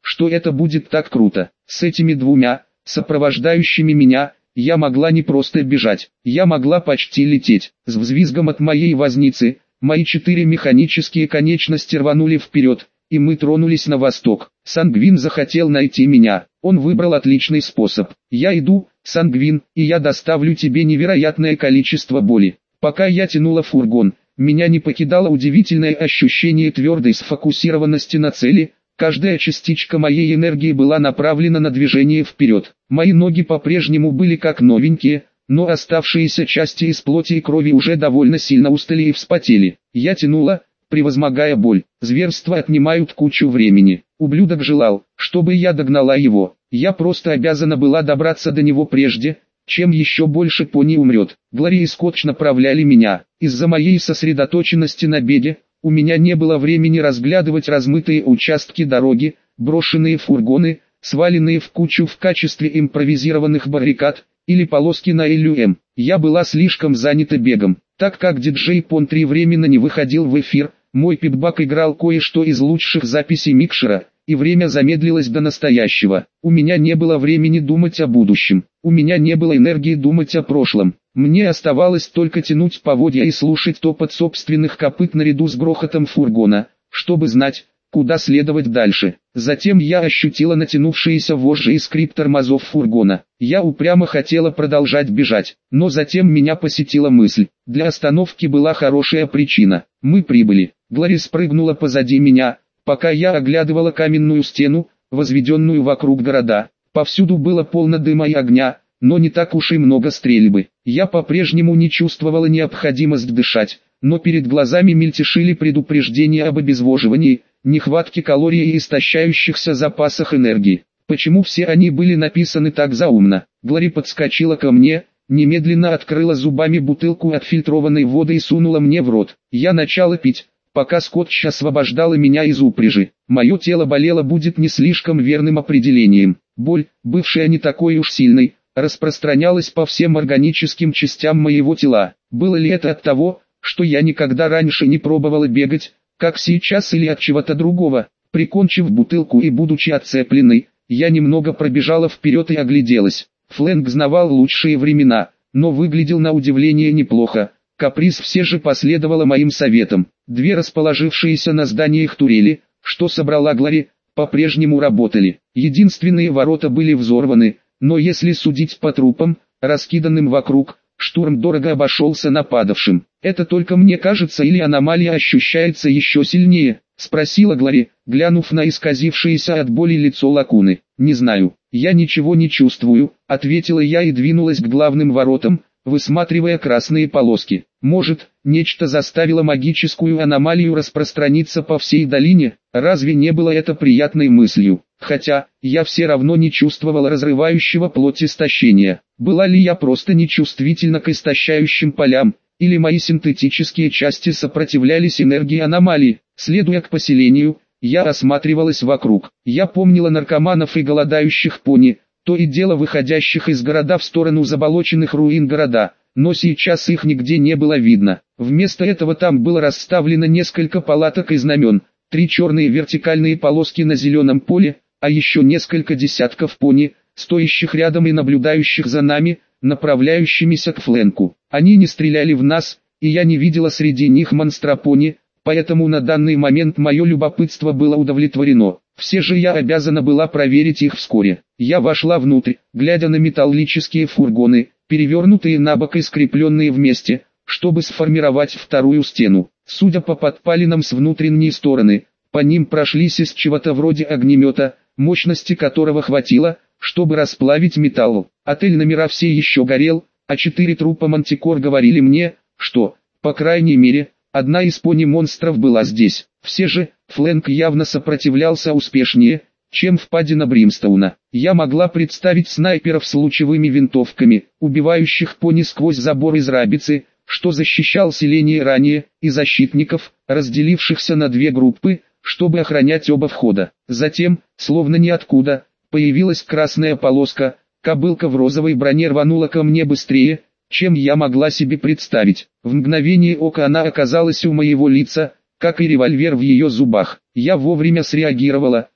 S1: что это будет так круто. С этими двумя, сопровождающими меня, я могла не просто бежать, я могла почти лететь. С взвизгом от моей возницы, мои четыре механические конечности рванули вперед, и мы тронулись на восток. Сангвин захотел найти меня, он выбрал отличный способ. Я иду, Сангвин, и я доставлю тебе невероятное количество боли. Пока я тянула фургон, меня не покидало удивительное ощущение твердой сфокусированности на цели. Каждая частичка моей энергии была направлена на движение вперед. Мои ноги по-прежнему были как новенькие, но оставшиеся части из плоти и крови уже довольно сильно устали и вспотели. Я тянула, превозмогая боль. Зверства отнимают кучу времени. Ублюдок желал, чтобы я догнала его. Я просто обязана была добраться до него прежде, чем еще больше пони умрет. Глори и Скотч направляли меня. Из-за моей сосредоточенности на беге, у меня не было времени разглядывать размытые участки дороги, брошенные фургоны, сваленные в кучу в качестве импровизированных баррикад, или полоски на эл ю эм. Я была слишком занята бегом. Так как диджей Пон-три временно не выходил в эфир, мой питбак играл кое-что из лучших записей микшера, и время замедлилось до настоящего. У меня не было времени думать о будущем. У меня не было энергии думать о прошлом. Мне оставалось только тянуть поводья и слушать топот собственных копыт наряду с грохотом фургона, чтобы знать, куда следовать дальше. Затем я ощутила натянувшиеся вожжи и скрип тормозов фургона. Я упрямо хотела продолжать бежать, но затем меня посетила мысль. Для остановки была хорошая причина. Мы прибыли. Глори спрыгнула позади меня, пока я оглядывала каменную стену, возведенную вокруг города. Повсюду было полно дыма и огня, но не так уж и много стрельбы. Я по-прежнему не чувствовала необходимость дышать, но перед глазами мельтешили предупреждения об обезвоживании, нехватке калорий и истощающихся запасах энергии. Почему все они были написаны так заумно? Глори подскочила ко мне, немедленно открыла зубами бутылку отфильтрованной воды и сунула мне в рот. Я начала пить, пока Скотч освобождала меня из упряжи. Мое тело болело будет не слишком верным определением. Боль, бывшая не такой уж сильной, распространялась по всем органическим частям моего тела. Было ли это от того, что я никогда раньше не пробовала бегать, как сейчас, или от чего-то другого? Прикончив бутылку и будучи отцепленной, я немного пробежала вперед и огляделась. Флэнк знавал лучшие времена, но выглядел на удивление неплохо. Каприз все же последовала моим советам. Две расположившиеся на зданиях турели, что собрала Глори, по-прежнему работали. Единственные ворота были взорваны, но если судить по трупам, раскиданным вокруг, штурм дорого обошелся нападавшим. «Это только мне кажется, или аномалия ощущается еще сильнее?» — спросила Глори, глянув на исказившееся от боли лицо Лакуны. «Не знаю, я ничего не чувствую», — ответила я и двинулась к главным воротам, высматривая красные полоски. Может, нечто заставило магическую аномалию распространиться по всей долине? Разве не было это приятной мыслью? Хотя, я все равно не чувствовал разрывающего плоть истощения. Была ли я просто нечувствительна к истощающим полям, или мои синтетические части сопротивлялись энергии аномалии? Следуя к поселению, я осматривалась вокруг. Я помнила наркоманов и голодающих пони, то и дело выходящих из города в сторону заболоченных руин города, но сейчас их нигде не было видно. Вместо этого там было расставлено несколько палаток и знамен, три черные вертикальные полоски на зеленом поле, а еще несколько десятков пони, стоящих рядом и наблюдающих за нами, направляющимися к Флэнку. Они не стреляли в нас, и я не видела среди них монстра-пони, поэтому на данный момент мое любопытство было удовлетворено. Все же я обязана была проверить их вскоре. Я вошла внутрь, глядя на металлические фургоны, перевернутые на бок и скрепленные вместе, чтобы сформировать вторую стену. Судя по подпалинам с внутренней стороны, по ним прошлись из чего-то вроде огнемета, мощности которого хватило, чтобы расплавить металл. Отель номера все еще горел, а четыре трупа мантикор говорили мне, что, по крайней мере, одна из пони-монстров была здесь. Все же, Флэнк явно сопротивлялся успешнее, чем впадина Бримстоуна. Я могла представить снайперов с лучевыми винтовками, убивающих пони сквозь забор из рабицы, что защищал селение ранее, и защитников, разделившихся на две группы, чтобы охранять оба входа. Затем, словно ниоткуда, появилась красная полоска, кобылка в розовой броне рванула ко мне быстрее, чем я могла себе представить. В мгновение ока она оказалась у моего лица, как и револьвер в ее зубах. Я вовремя среагировала,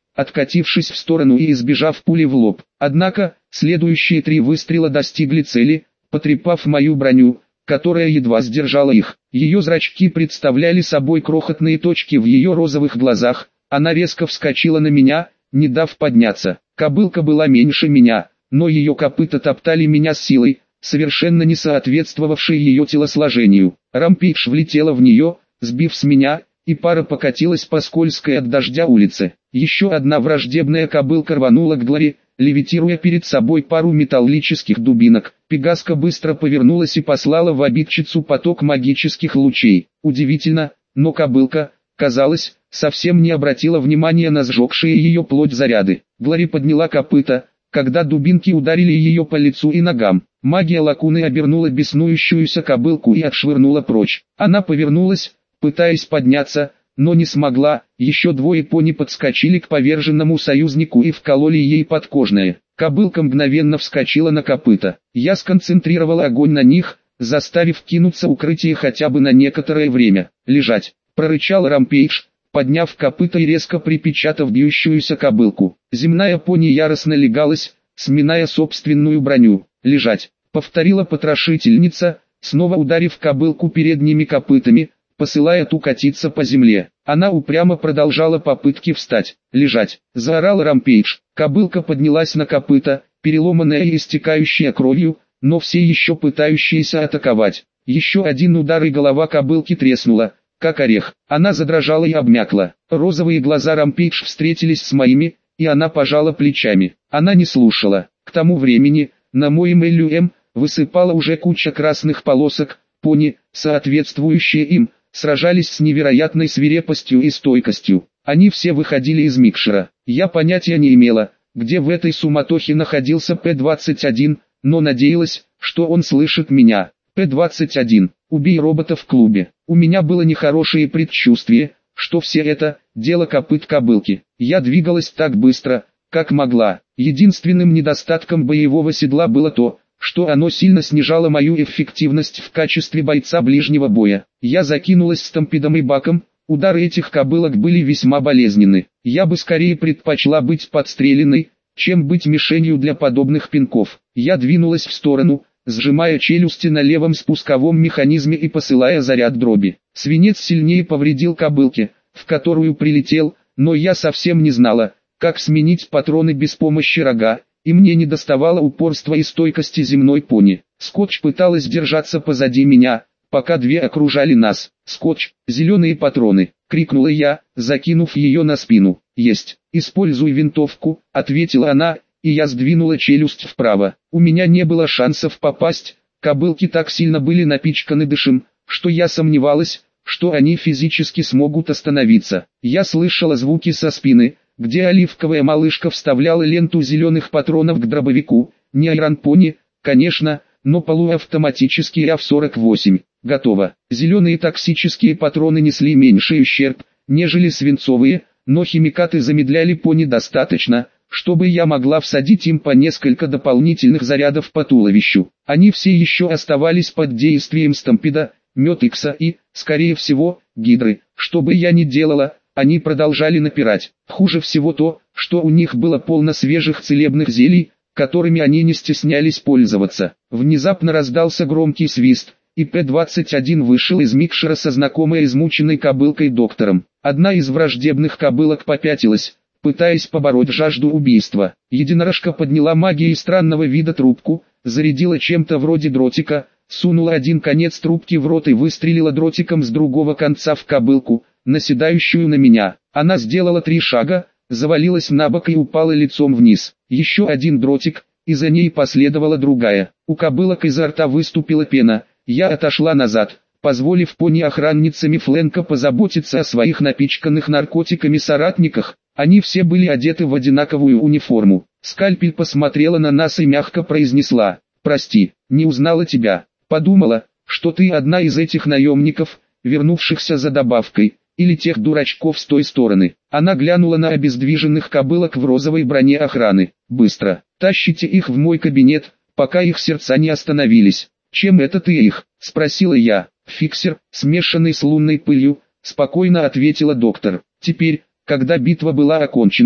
S1: откатившись в сторону и избежав пули в лоб. Однако, следующие три выстрела достигли цели, потрепав мою броню, которая едва сдержала их. Ее зрачки представляли собой крохотные точки в ее розовых глазах. Она резко вскочила на меня, не дав подняться. Кобылка была меньше меня, но ее копыта топтали меня с силой, совершенно не соответствовавшей ее телосложению. Рампейдж влетела в нее, сбив с меня, и пара покатилась по скользкой от дождя улице. Еще одна враждебная кобылка рванула к Глори, левитируя перед собой пару металлических дубинок. Пегаска быстро повернулась и послала в обидчицу поток магических лучей. Удивительно, но кобылка, казалось, совсем не обратила внимания на сжегшие ее плоть заряды. Глори подняла копыта, когда дубинки ударили ее по лицу и ногам. Магия лакуны обернула беснующуюся кобылку и отшвырнула прочь. Она повернулась, пытаясь подняться, но не смогла. Еще двое пони подскочили к поверженному союзнику и вкололи ей подкожное. Кобылка мгновенно вскочила на копыта. Я сконцентрировал огонь на них, заставив кинуться укрытие хотя бы на некоторое время. «Лежать!» — прорычал Рампейдж, подняв копыта и резко припечатав бьющуюся кобылку. Земная пони яростно легалась, сминая собственную броню. «Лежать!» — повторила потрошительница, снова ударив кобылку передними копытами, посылая ту катиться по земле. Она упрямо продолжала попытки встать. «Лежать!» — заорал Рампейдж. Кобылка поднялась на копыта, переломанная и истекающая кровью, но все еще пытающаяся атаковать. Еще один удар и голова кобылки треснула, как орех. Она задрожала и обмякла. Розовые глаза Рампейдж встретились с моими, и она пожала плечами. Она не слушала. К тому времени, на мой МЛЮМ, высыпала уже куча красных полосок. Пони, соответствующие им, сражались с невероятной свирепостью и стойкостью. Они все выходили из микшера. Я понятия не имела, где в этой суматохе находился П двадцать один, но надеялась, что он слышит меня. П двадцать один. Убей робота в клубе. У меня было нехорошее предчувствие, что все это – дело копыт кобылки. Я двигалась так быстро, как могла. Единственным недостатком боевого седла было то, что оно сильно снижало мою эффективность в качестве бойца ближнего боя. Я закинулась стампидом и баком, удары этих кобылок были весьма болезненны. Я бы скорее предпочла быть подстреленной, чем быть мишенью для подобных пинков. Я двинулась в сторону, сжимая челюсти на левом спусковом механизме и посылая заряд дроби. Свинец сильнее повредил кобылке, в которую прилетел, но я совсем не знала, как сменить патроны без помощи рога, и мне не доставало упорства и стойкости земной пони. Скотч пыталась держаться позади меня, пока две окружали нас. «Скотч, зеленые патроны!» — крикнула я, закинув ее на спину. «Есть, используй винтовку», — ответила она, и я сдвинула челюсть вправо. У меня не было шансов попасть, кобылки так сильно были напичканы дышем, что я сомневалась, что они физически смогут остановиться. Я слышала звуки со спины, где оливковая малышка вставляла ленту зеленых патронов к дробовику, не айронпони, конечно, но полуавтоматический А В сорок восемь. Готово. Зеленые токсические патроны несли меньший ущерб, нежели свинцовые, но химикаты замедляли пони достаточно, чтобы я могла всадить им по несколько дополнительных зарядов по туловищу. Они все еще оставались под действием стампида, Метикса и, скорее всего, гидры. Что бы я ни делала, они продолжали напирать. Хуже всего то, что у них было полно свежих целебных зелий, которыми они не стеснялись пользоваться. Внезапно раздался громкий свист, и П двадцать один вышел из микшера со знакомой измученной кобылкой доктором. Одна из враждебных кобылок попятилась, пытаясь побороть жажду убийства. Единорожка подняла магией странного вида трубку, зарядила чем-то вроде дротика, сунула один конец трубки в рот и выстрелила дротиком с другого конца в кобылку, наседающую на меня. Она сделала три шага, завалилась на бок и упала лицом вниз. Еще один дротик, и за ней последовала другая. У кобылок изо рта выступила пена. Я отошла назад, позволив пони-охранницами Фленка позаботиться о своих напичканных наркотиками соратниках. Они все были одеты в одинаковую униформу. Скальпель посмотрела на нас и мягко произнесла: «Прости, не узнала тебя. Подумала, что ты одна из этих наемников, вернувшихся за добавкой, или тех дурачков с той стороны». Она глянула на обездвиженных кобылок в розовой броне охраны. «Быстро, тащите их в мой кабинет, пока их сердца не остановились». «Чем это ты их?» — спросила я. «Фиксер, смешанный с лунной пылью», — спокойно ответила доктор. Теперь, когда битва была окончена,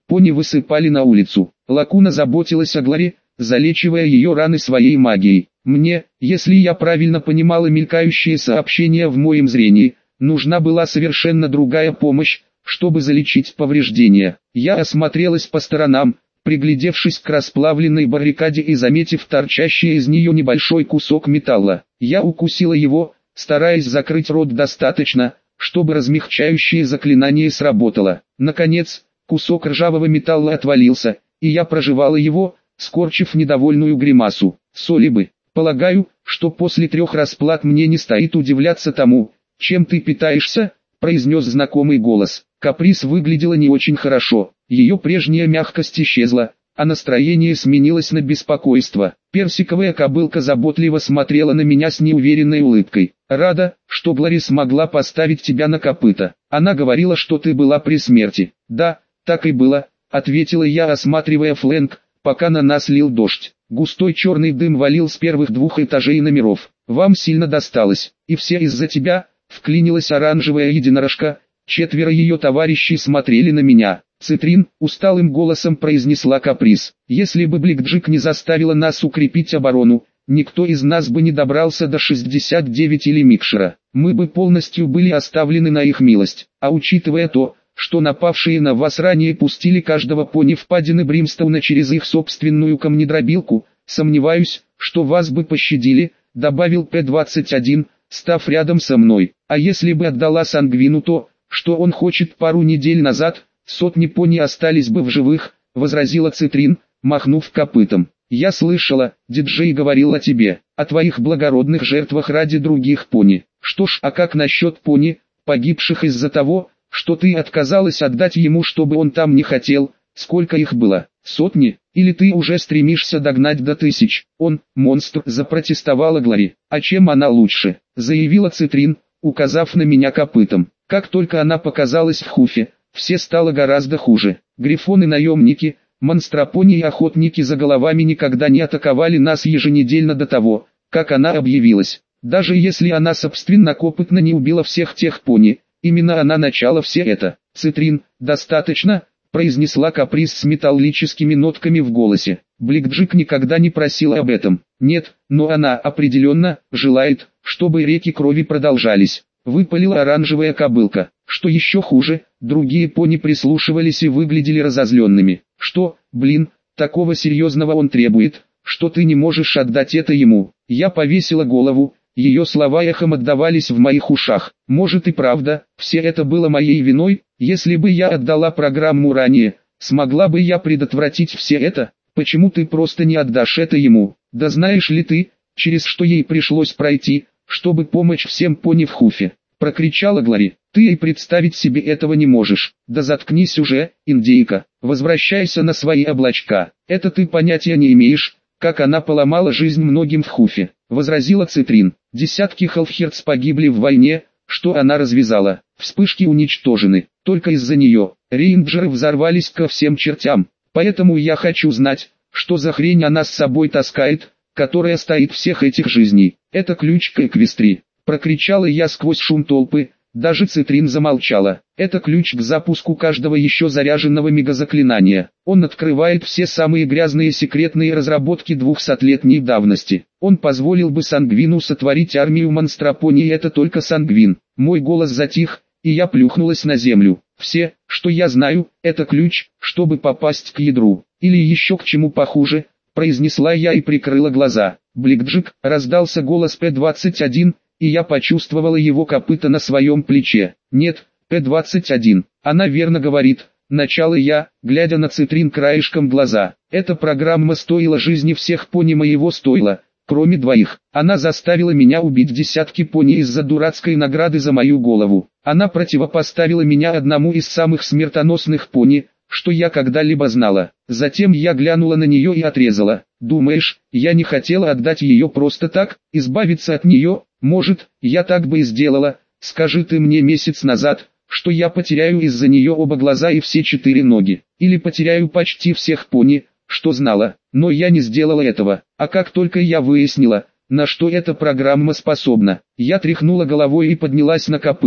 S1: пони высыпали на улицу. Лакуна заботилась о Глоре, залечивая ее раны своей магией. Мне, если я правильно понимала мелькающие сообщения в моем зрении, нужна была совершенно другая помощь, чтобы залечить повреждения. Я осмотрелась по сторонам, приглядевшись к расплавленной баррикаде и заметив торчащий из нее небольшой кусок металла. Я укусила его, стараясь закрыть рот достаточно, чтобы размягчающее заклинание сработало. Наконец, кусок ржавого металла отвалился, и я прожевала его, скорчив недовольную гримасу. Соли бы. Полагаю, что после трех расплат мне не стоит удивляться тому, чем ты питаешься, произнес знакомый голос. Каприз выглядела не очень хорошо, ее прежняя мягкость исчезла, а настроение сменилось на беспокойство. Персиковая кобылка заботливо смотрела на меня с неуверенной улыбкой. «Рада, что Глори смогла поставить тебя на копыта. Она говорила, что ты была при смерти». «Да, так и было», — ответила я, осматривая фланг, пока на нас лил дождь. Густой черный дым валил с первых двух этажей номеров. «Вам сильно досталось, и все из-за тебя», — вклинилась оранжевая единорожка. Четверо ее товарищей смотрели на меня. «Цитрин», — усталым голосом произнесла Каприз. «Если бы Бликджик не заставила нас укрепить оборону, никто из нас бы не добрался до шестьдесят девять или Микшера. Мы бы полностью были оставлены на их милость. А учитывая то, что напавшие на вас ранее пустили каждого пони впадины Бримстоуна через их собственную камнедробилку, сомневаюсь, что вас бы пощадили», — добавил П двадцать один, став рядом со мной. «А если бы отдала Сангвину то, что он хочет пару недель назад, сотни пони остались бы в живых», — возразила Цитрин, махнув копытом. «Я слышала, диджей говорил о тебе, о твоих благородных жертвах ради других пони. Что ж, а как насчет пони, погибших из-за того, что ты отказалась отдать ему, чтобы он там не хотел? Сколько их было? Сотни? Или ты уже стремишься догнать до тысяч?» «Он, монстр», — запротестовала Глори. «А чем она лучше?» — заявила Цитрин, указав на меня копытом. Как только она показалась в Хуфе, все стало гораздо хуже. Грифоны-наемники, монстропони и охотники за головами никогда не атаковали нас еженедельно до того, как она объявилась. Даже если она собственнокопытно не убила всех тех пони, именно она начала все это. «Цитрин, достаточно», — произнесла Каприз с металлическими нотками в голосе. Бликджик никогда не просила об этом. «Нет, но она определенно желает, чтобы реки крови продолжались», — выпалила оранжевая кобылка. Что еще хуже, другие пони прислушивались и выглядели разозленными. «Что, блин, такого серьезного он требует, что ты не можешь отдать это ему?» Я повесила голову, ее слова эхом отдавались в моих ушах. «Может и правда, все это было моей виной, если бы я отдала программу ранее, смогла бы я предотвратить все это? Почему ты просто не отдашь это ему? Да знаешь ли ты, через что ей пришлось пройти, чтобы помочь всем пони в Хуфе?» — прокричала Глори. «Ты и представить себе этого не можешь. Да заткнись уже, индейка, возвращайся на свои облачка. Это ты понятия не имеешь, как она поломала жизнь многим в Хуфе», — возразила Цитрин. «Десятки Халфхердс погибли в войне, что она развязала. Вспышки уничтожены. Только из-за нее. Рейнджеры взорвались ко всем чертям. Поэтому я хочу знать, что за хрень она с собой таскает, которая стоит всех этих жизней. Это ключ к Эквестрии», — прокричала я сквозь шум толпы. Даже Цитрин замолчала. «Это ключ к запуску каждого еще заряженного мегазаклинания. Он открывает все самые грязные секретные разработки двухсотлетней давности. Он позволил бы Сангвину сотворить армию монстропони, и это только Сангвин». Мой голос затих, и я плюхнулась на землю. «Все, что я знаю, это ключ, чтобы попасть к ядру. Или еще к чему похуже», — произнесла я и прикрыла глаза. «Бликджик», — раздался голос П двадцать один, и я почувствовала его копыта на своем плече. «Нет, П двадцать один, она верно говорит», — начала я, глядя на Цитрин краешком глаза. «Эта программа стоила жизни всех пони моего стойла, кроме двоих. Она заставила меня убить десятки пони из-за дурацкой награды за мою голову. Она противопоставила меня одному из самых смертоносных пони, что я когда-либо знала. Затем я глянула на нее и отрезала. Думаешь, я не хотела отдать ее просто так, избавиться от нее? Может, я так бы и сделала. Скажи ты мне месяц назад, что я потеряю из-за нее оба глаза и все четыре ноги. Или потеряю почти всех пони, что знала. Но я не сделала этого. А как только я выяснила, на что эта программа способна, я тряхнула головой и поднялась на копыта,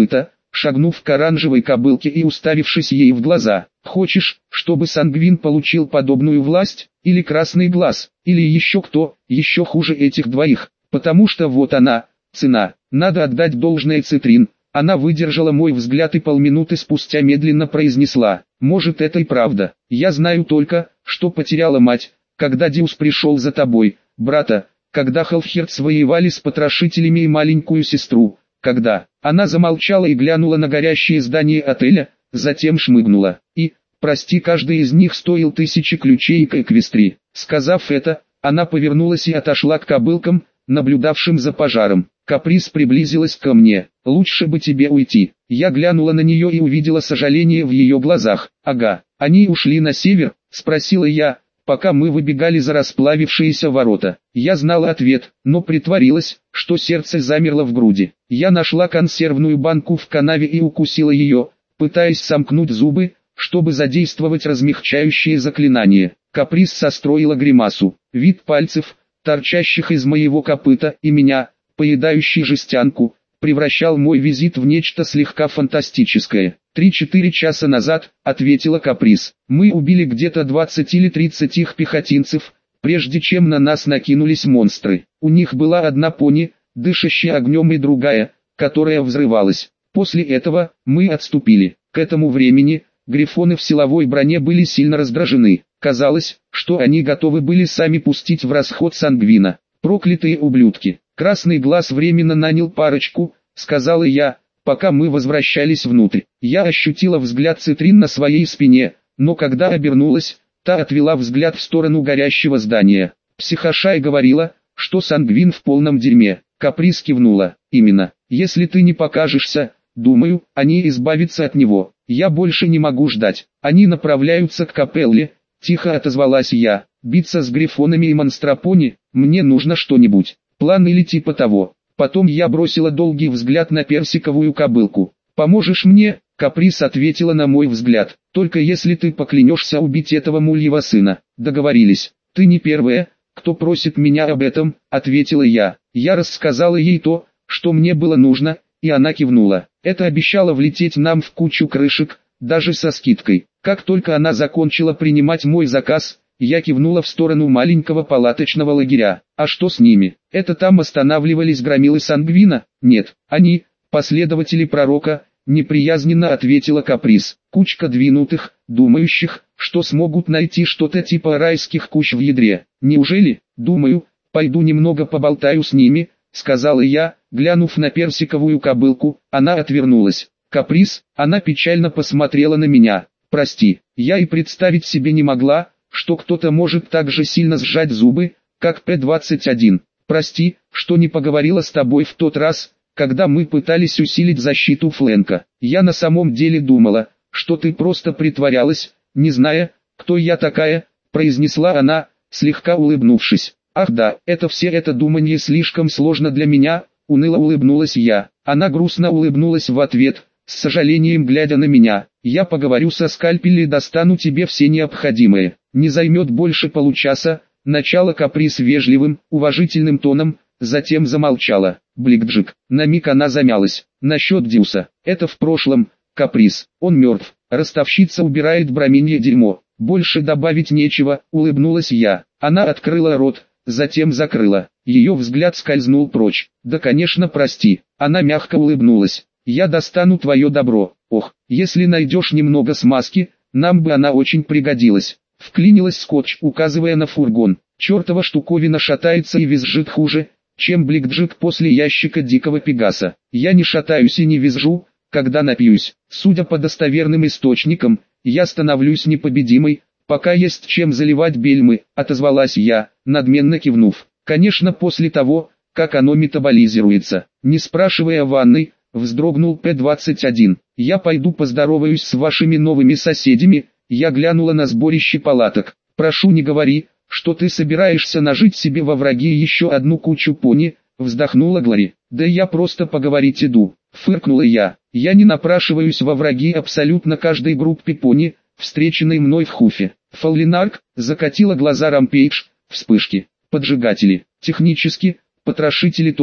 S1: шагнув к оранжевой кобылке и уставившись ей в глаза. «Хочешь, чтобы Сангвин получил подобную власть, или Красный Глаз, или еще кто, еще хуже этих двоих? Потому что вот она, цена. Надо отдать должное Цитрин». Она выдержала мой взгляд и полминуты спустя медленно произнесла: «Может, это и правда. Я знаю только, что потеряла мать, когда Диус пришел за тобой, брата, когда Халфхерц воевали с потрошителями и маленькую сестру, когда...» Она замолчала и глянула на горящее здание отеля, затем шмыгнула. «И, прости, каждый из них стоил тысячи ключей к Эквестри». Сказав это, она повернулась и отошла к кобылкам, наблюдавшим за пожаром. Каприз приблизилась ко мне. «Лучше бы тебе уйти». Я глянула на нее и увидела сожаление в ее глазах. «Ага, они ушли на север?» — спросила я, пока мы выбегали за расплавившиеся ворота. Я знала ответ, но притворилась, что сердце замерло в груди. Я нашла консервную банку в канаве и укусила ее, пытаясь сомкнуть зубы, чтобы задействовать размягчающее заклинание. Каприз состроила гримасу. Вид пальцев, торчащих из моего копыта, и меня, поедающий жестянку, превращал мой визит в нечто слегка фантастическое. «Три-четыре часа назад», — ответила Каприз, — «мы убили где-то двадцать или тридцать их пехотинцев, прежде чем на нас накинулись монстры. У них была одна пони, дышащая огнем, и другая, которая взрывалась. После этого мы отступили. К этому времени грифоны в силовой броне были сильно раздражены. Казалось, что они готовы были сами пустить в расход Сангвина. Проклятые ублюдки. Красный Глаз временно нанял парочку», — сказала я, пока мы возвращались внутрь. Я ощутила взгляд Цитрин на своей спине, но когда обернулась, та отвела взгляд в сторону горящего здания. «Психошай говорила, что Сангвин в полном дерьме». Каприз кивнула. «Именно. Если ты не покажешься, думаю, они избавятся от него. Я больше не могу ждать. Они направляются к Капелле», — тихо отозвалась я. «Биться с грифонами и монстропони? Мне нужно что-нибудь. План или типа того». Потом я бросила долгий взгляд на персиковую кобылку. «Поможешь мне?» — Каприз ответила на мой взгляд. «Только если ты поклянешься убить этого мульего сына». «Договорились. Ты не первая, кто просит меня об этом», — ответила я. Я рассказала ей то, что мне было нужно, и она кивнула. Это обещало влететь нам в кучу крышек, даже со скидкой. Как только она закончила принимать мой заказ, я кивнула в сторону маленького палаточного лагеря. «А что с ними? Это там останавливались громилы Сангвина?» «Нет, они, последователи пророка», — неприязненно ответила Каприз. «Кучка двинутых, думающих, что смогут найти что-то типа райских кущ в ядре. Неужели? Думаю, пойду немного поболтаю с ними», — сказала я, глянув на персиковую кобылку. Она отвернулась. «Каприз», — она печально посмотрела на меня. «Прости, я и представить себе не могла, что кто-то может так же сильно сжать зубы, как П двадцать один. Прости, что не поговорила с тобой в тот раз, когда мы пытались усилить защиту фланга. Я на самом деле думала, что ты просто притворялась, не зная, кто я такая», — произнесла она, слегка улыбнувшись. «Ах да, это все это думание слишком сложно для меня», — уныло улыбнулась я. Она грустно улыбнулась в ответ, с сожалением глядя на меня. «Я поговорю со Скальпелли и достану тебе все необходимое. Не займет больше получаса», — начала Каприз вежливым, уважительным тоном, затем замолчала. «Бликджик». На миг она замялась. «Насчет Диуса. Это в прошлом, Каприз. Он мертв. Ростовщица убирает браминье дерьмо. Больше добавить нечего», — улыбнулась я. Она открыла рот, затем закрыла. Ее взгляд скользнул прочь. «Да, конечно, прости». Она мягко улыбнулась. «Я достану твое добро. Ох, если найдешь немного смазки, нам бы она очень пригодилась». Вклинилась Скотч, указывая на фургон. «Чертова штуковина шатается и визжит хуже, чем Бликджик после ящика Дикого Пегаса. Я не шатаюсь и не визжу, когда напьюсь. Судя по достоверным источникам, я становлюсь непобедимой, пока есть чем заливать бельмы», — отозвалась я, надменно кивнув. «Конечно, после того, как оно метаболизируется». Не спрашивая ванной, вздрогнул П двадцать один. «Я пойду поздороваюсь с вашими новыми соседями». Я глянула на сборище палаток. «Прошу, не говори, что ты собираешься нажить себе во враги еще одну кучу пони», — вздохнула Глори. «Да я просто поговорить иду», — фыркнула я. «Я не напрашиваюсь во враги абсолютно каждой группе пони, встреченной мной в Хуфе». Фаулинарк закатила глаза Рампейдж. «Вспышки, поджигатели, технически, потрошители тоже»,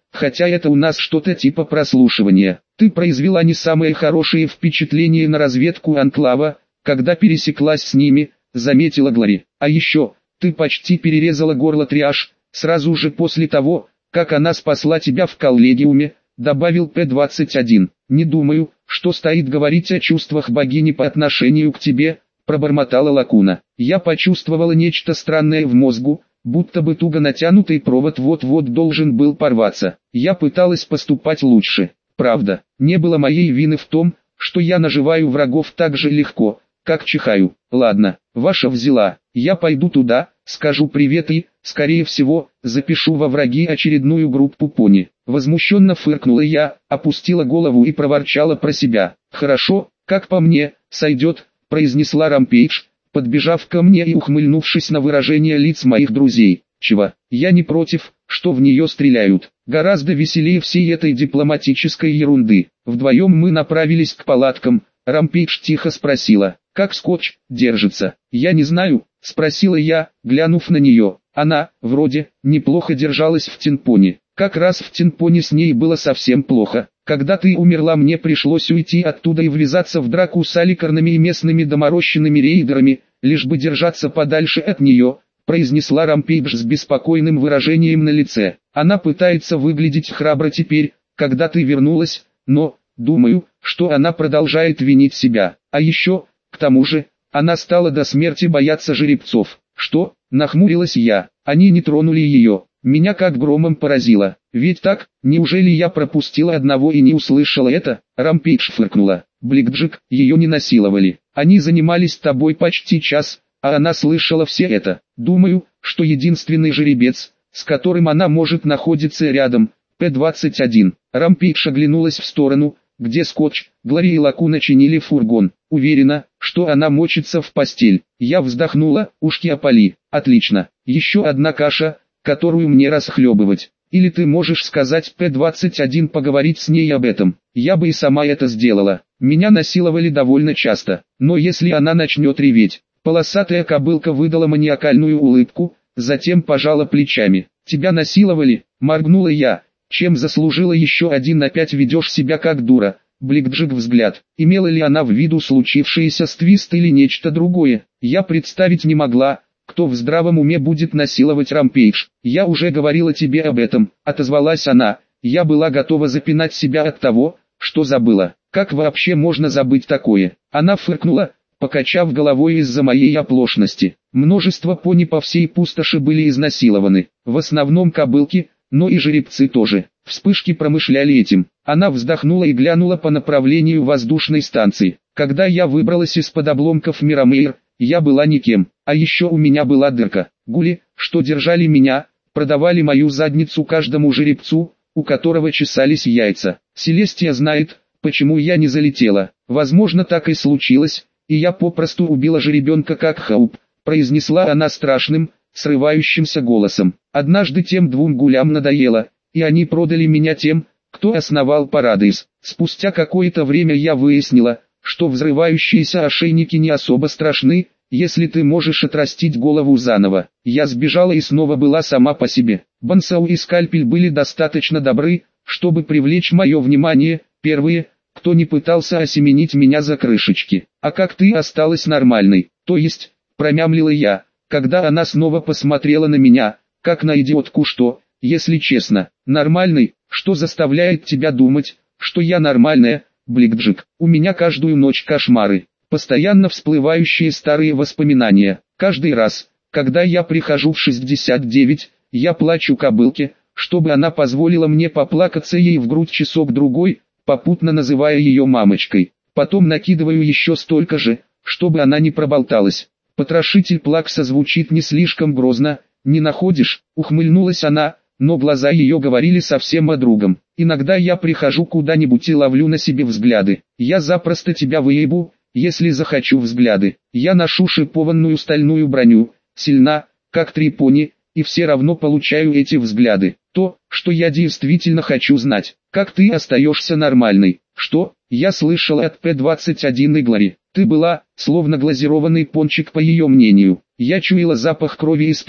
S1: хотя это у нас что-то типа прослушивания. Ты произвела не самое хорошее впечатление на разведку Анклава, когда пересеклась с ними, заметила Глори. А еще, ты почти перерезала горло Триаш, сразу же после того, как она спасла тебя в коллегиуме, добавил П двадцать один. Не думаю, что стоит говорить о чувствах богини по отношению к тебе, пробормотала Лакуна. Я почувствовала нечто странное в мозгу, будто бы туго натянутый провод вот-вот должен был порваться. Я пыталась поступать лучше. Правда, не было моей вины в том, что я наживаю врагов так же легко, как чихаю. Ладно, ваша взяла, я пойду туда, скажу привет и, скорее всего, запишу во враги очередную группу пони. Возмущенно фыркнула я, опустила голову и проворчала про себя. Хорошо, как по мне, сойдет, произнесла Рампейдж, подбежав ко мне и ухмыльнувшись на выражение лиц моих друзей. Чего? Я не против, что в нее стреляют. Гораздо веселее всей этой дипломатической ерунды. Вдвоем мы направились к палаткам. Рампейдж тихо спросила, как скотч держится. Я не знаю, спросила я, глянув на нее. Она, вроде, неплохо держалась в Тинпоне. Как раз в Тинпоне с ней было совсем плохо. Когда ты умерла, мне пришлось уйти оттуда и ввязаться в драку с аликарными и местными доморощенными рейдерами, лишь бы держаться подальше от нее, произнесла Рампейдж с беспокойным выражением на лице. Она пытается выглядеть храбро теперь, когда ты вернулась, но, думаю, что она продолжает винить себя. А еще, к тому же, она стала до смерти бояться жеребцов. Что? Нахмурилась я. Они не тронули ее. Меня как громом поразило. Ведь так, неужели я пропустила одного и не услышала это? Рампейдж фыркнула. Бликджик, ее не насиловали. Они занимались тобой почти час, а она слышала все это. Думаю, что единственный жеребец, с которым она может находиться рядом, П двадцать один. Рампейдж оглянулась в сторону, где Скотч, Глори и Лакуна чинили фургон. Уверена, что она мочится в постель. Я вздохнула, ушки опали. Отлично. Еще одна каша, которую мне расхлебывать. Или ты можешь сказать П двадцать один поговорить с ней об этом. Я бы и сама это сделала. Меня насиловали довольно часто. Но если она начнет реветь. Полосатая кобылка выдала маниакальную улыбку, затем пожала плечами. Тебя насиловали? Моргнула я. Чем заслужила еще один опять ведешь себя как дура. Бликджик взгляд. Имела ли она в виду случившееся с Твист или нечто другое? Я представить не могла, кто в здравом уме будет насиловать Рампейдж. Я уже говорила тебе об этом, отозвалась она. Я была готова запинать себя от того, что забыла. Как вообще можно забыть такое? Она фыркнула, покачав головой из-за моей оплошности. Множество пони по всей пустоши были изнасилованы. В основном кобылки, но и жеребцы тоже. Вспышки промышляли этим. Она вздохнула и глянула по направлению воздушной станции. Когда я выбралась из-под обломков Мирамейр, я была никем. А еще у меня была дырка. Гули, что держали меня, продавали мою задницу каждому жеребцу, у которого чесались яйца. Селестия знает, почему я не залетела. Возможно, так и случилось, и я попросту убила жеребенка как Хауп, произнесла она страшным, срывающимся голосом. Однажды тем двум гулям надоело, и они продали меня тем, кто основал Парадайз. Спустя какое-то время я выяснила, что взрывающиеся ошейники не особо страшны, если ты можешь отрастить голову заново. Я сбежала и снова была сама по себе. Бансау и Скальпель были достаточно добры, чтобы привлечь мое внимание, первые, кто не пытался осеменить меня за крышечки. А как ты осталась нормальной? То есть, промямлила я, когда она снова посмотрела на меня, как на идиотку. Что, если честно, нормальный, что заставляет тебя думать, что я нормальная? Бликджик, у меня каждую ночь кошмары, постоянно всплывающие старые воспоминания. Каждый раз, когда я прихожу в шестьдесят девять, я плачу кобылке, чтобы она позволила мне поплакаться ей в грудь часок-другой, попутно называя ее мамочкой. Потом накидываю еще столько же, чтобы она не проболталась. Потрошитель Плакса звучит не слишком грозно, не находишь? Ухмыльнулась она, но глаза ее говорили совсем о другом. Иногда я прихожу куда-нибудь и ловлю на себе взгляды. Я запросто тебя выебу, если захочу взгляды. Я ношу шипованную стальную броню, сильна, как три пони, и все равно получаю эти взгляды. То, что я действительно хочу знать, как ты остаешься нормальной. Что? Я слышал от П двадцать один и Глори. Ты была, словно глазированный пончик по ее мнению. Я чуяла запах крови и спермы.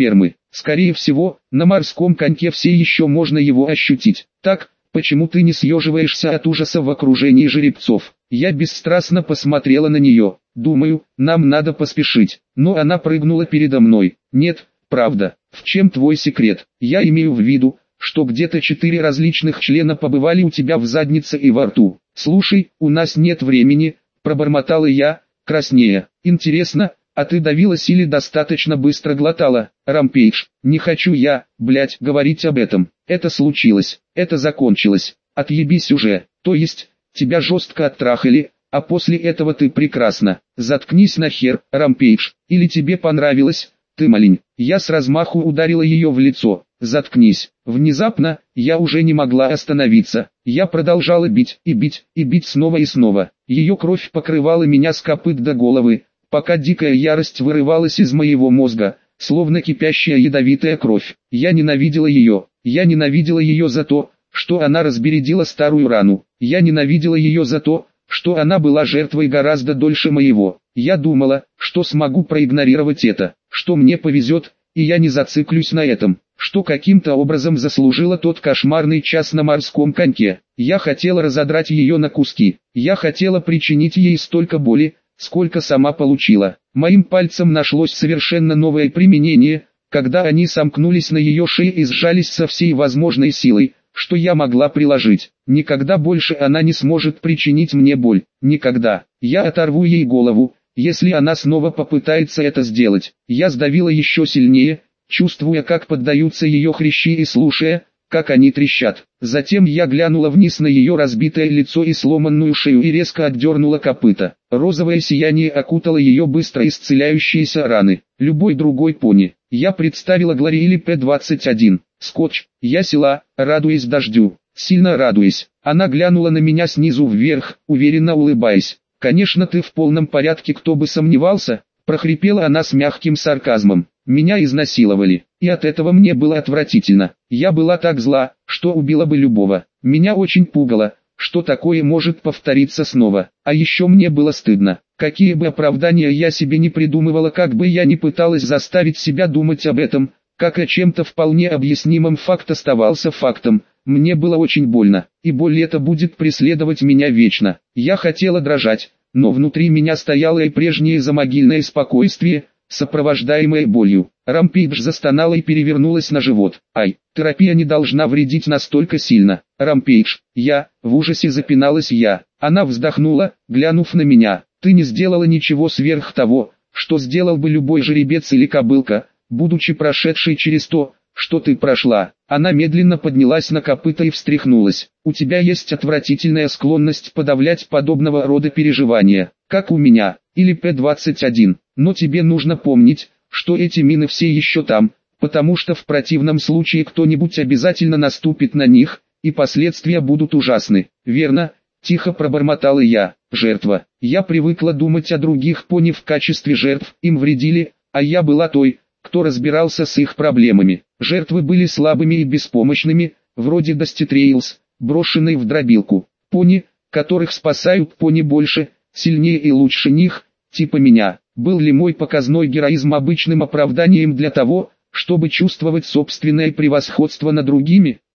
S1: Скорее всего, на морском коньке все еще можно его ощутить. Так, почему ты не съеживаешься от ужаса в окружении жеребцов? Я бесстрастно посмотрела на нее. Думаю, нам надо поспешить. Но она прыгнула передо мной. Нет, правда. В чем твой секрет? Я имею в виду, что где-то четыре различных члена побывали у тебя в заднице и во рту. Слушай, у нас нет времени, пробормотала я, краснея. Интересно, а ты давилась или достаточно быстро глотала? Рампейдж, не хочу я, блять, говорить об этом. Это случилось, это закончилось. Отъебись уже, то есть, тебя жестко оттрахали, а после этого ты прекрасно. Заткнись нахер, Рампейдж, или тебе понравилось? Ты малень. Я с размаху ударила ее в лицо. Заткнись. Внезапно, я уже не могла остановиться. Я продолжала бить и бить и бить снова и снова. Ее кровь покрывала меня с копыт до головы, пока дикая ярость вырывалась из моего мозга, словно кипящая ядовитая кровь. Я ненавидела ее. Я ненавидела ее за то, что она разбередила старую рану. Я ненавидела ее за то, что она была жертвой гораздо дольше моего. Я думала, что смогу проигнорировать это, что мне повезет, и я не зациклюсь на этом, что каким-то образом заслужила тот кошмарный час на морском коньке. Я хотела разодрать ее на куски, я хотела причинить ей столько боли, сколько сама получила. Моим пальцем нашлось совершенно новое применение, когда они сомкнулись на ее шее и сжались со всей возможной силой, что я могла приложить. Никогда больше она не сможет причинить мне боль. Никогда. Я оторву ей голову, если она снова попытается это сделать. Я сдавила еще сильнее, чувствуя, как поддаются ее хрящи и слушая, как они трещат. Затем я глянула вниз на ее разбитое лицо и сломанную шею и резко отдернула копыта. Розовое сияние окутало ее быстро исцеляющиеся раны. Любой другой пони. Я представила Глориэлли Пэ двадцать один. Скотч. Я села, радуясь дождю. Сильно радуясь. Она глянула на меня снизу вверх, уверенно улыбаясь. «Конечно ты в полном порядке, кто бы сомневался», прохрипела она с мягким сарказмом. «Меня изнасиловали, и от этого мне было отвратительно. Я была так зла, что убила бы любого. Меня очень пугало, что такое может повториться снова. А еще мне было стыдно. Какие бы оправдания я себе не придумывала, как бы я ни пыталась заставить себя думать об этом, как о чем-то вполне объяснимом, факт оставался фактом. Мне было очень больно, и боль эта будет преследовать меня вечно. Я хотела дрожать, но внутри меня стояло и прежнее замогильное спокойствие, сопровождаемое болью. Рампейдж застонала и перевернулась на живот. «Ай, терапия не должна вредить настолько сильно. Рампейдж, я...» В ужасе запиналась я. Она вздохнула, глянув на меня. «Ты не сделала ничего сверх того, что сделал бы любой жеребец или кобылка, будучи прошедшей через то, что ты прошла». Она медленно поднялась на копыта и встряхнулась. «У тебя есть отвратительная склонность подавлять подобного рода переживания, как у меня, или Пэ двадцать один. Но тебе нужно помнить, что эти мины все еще там, потому что в противном случае кто-нибудь обязательно наступит на них, и последствия будут ужасны». «Верно», — тихо пробормотала я. «Жертва. Я привыкла думать о других пони в качестве жертв, им вредили, а я была той, кто разбирался с их проблемами. Жертвы были слабыми и беспомощными, вроде Дасти Трейлс, брошенной в дробилку. Пони, которых спасают пони больше, сильнее и лучше них, типа меня. Был ли мой показной героизм обычным оправданием для того, чтобы чувствовать собственное превосходство над другими?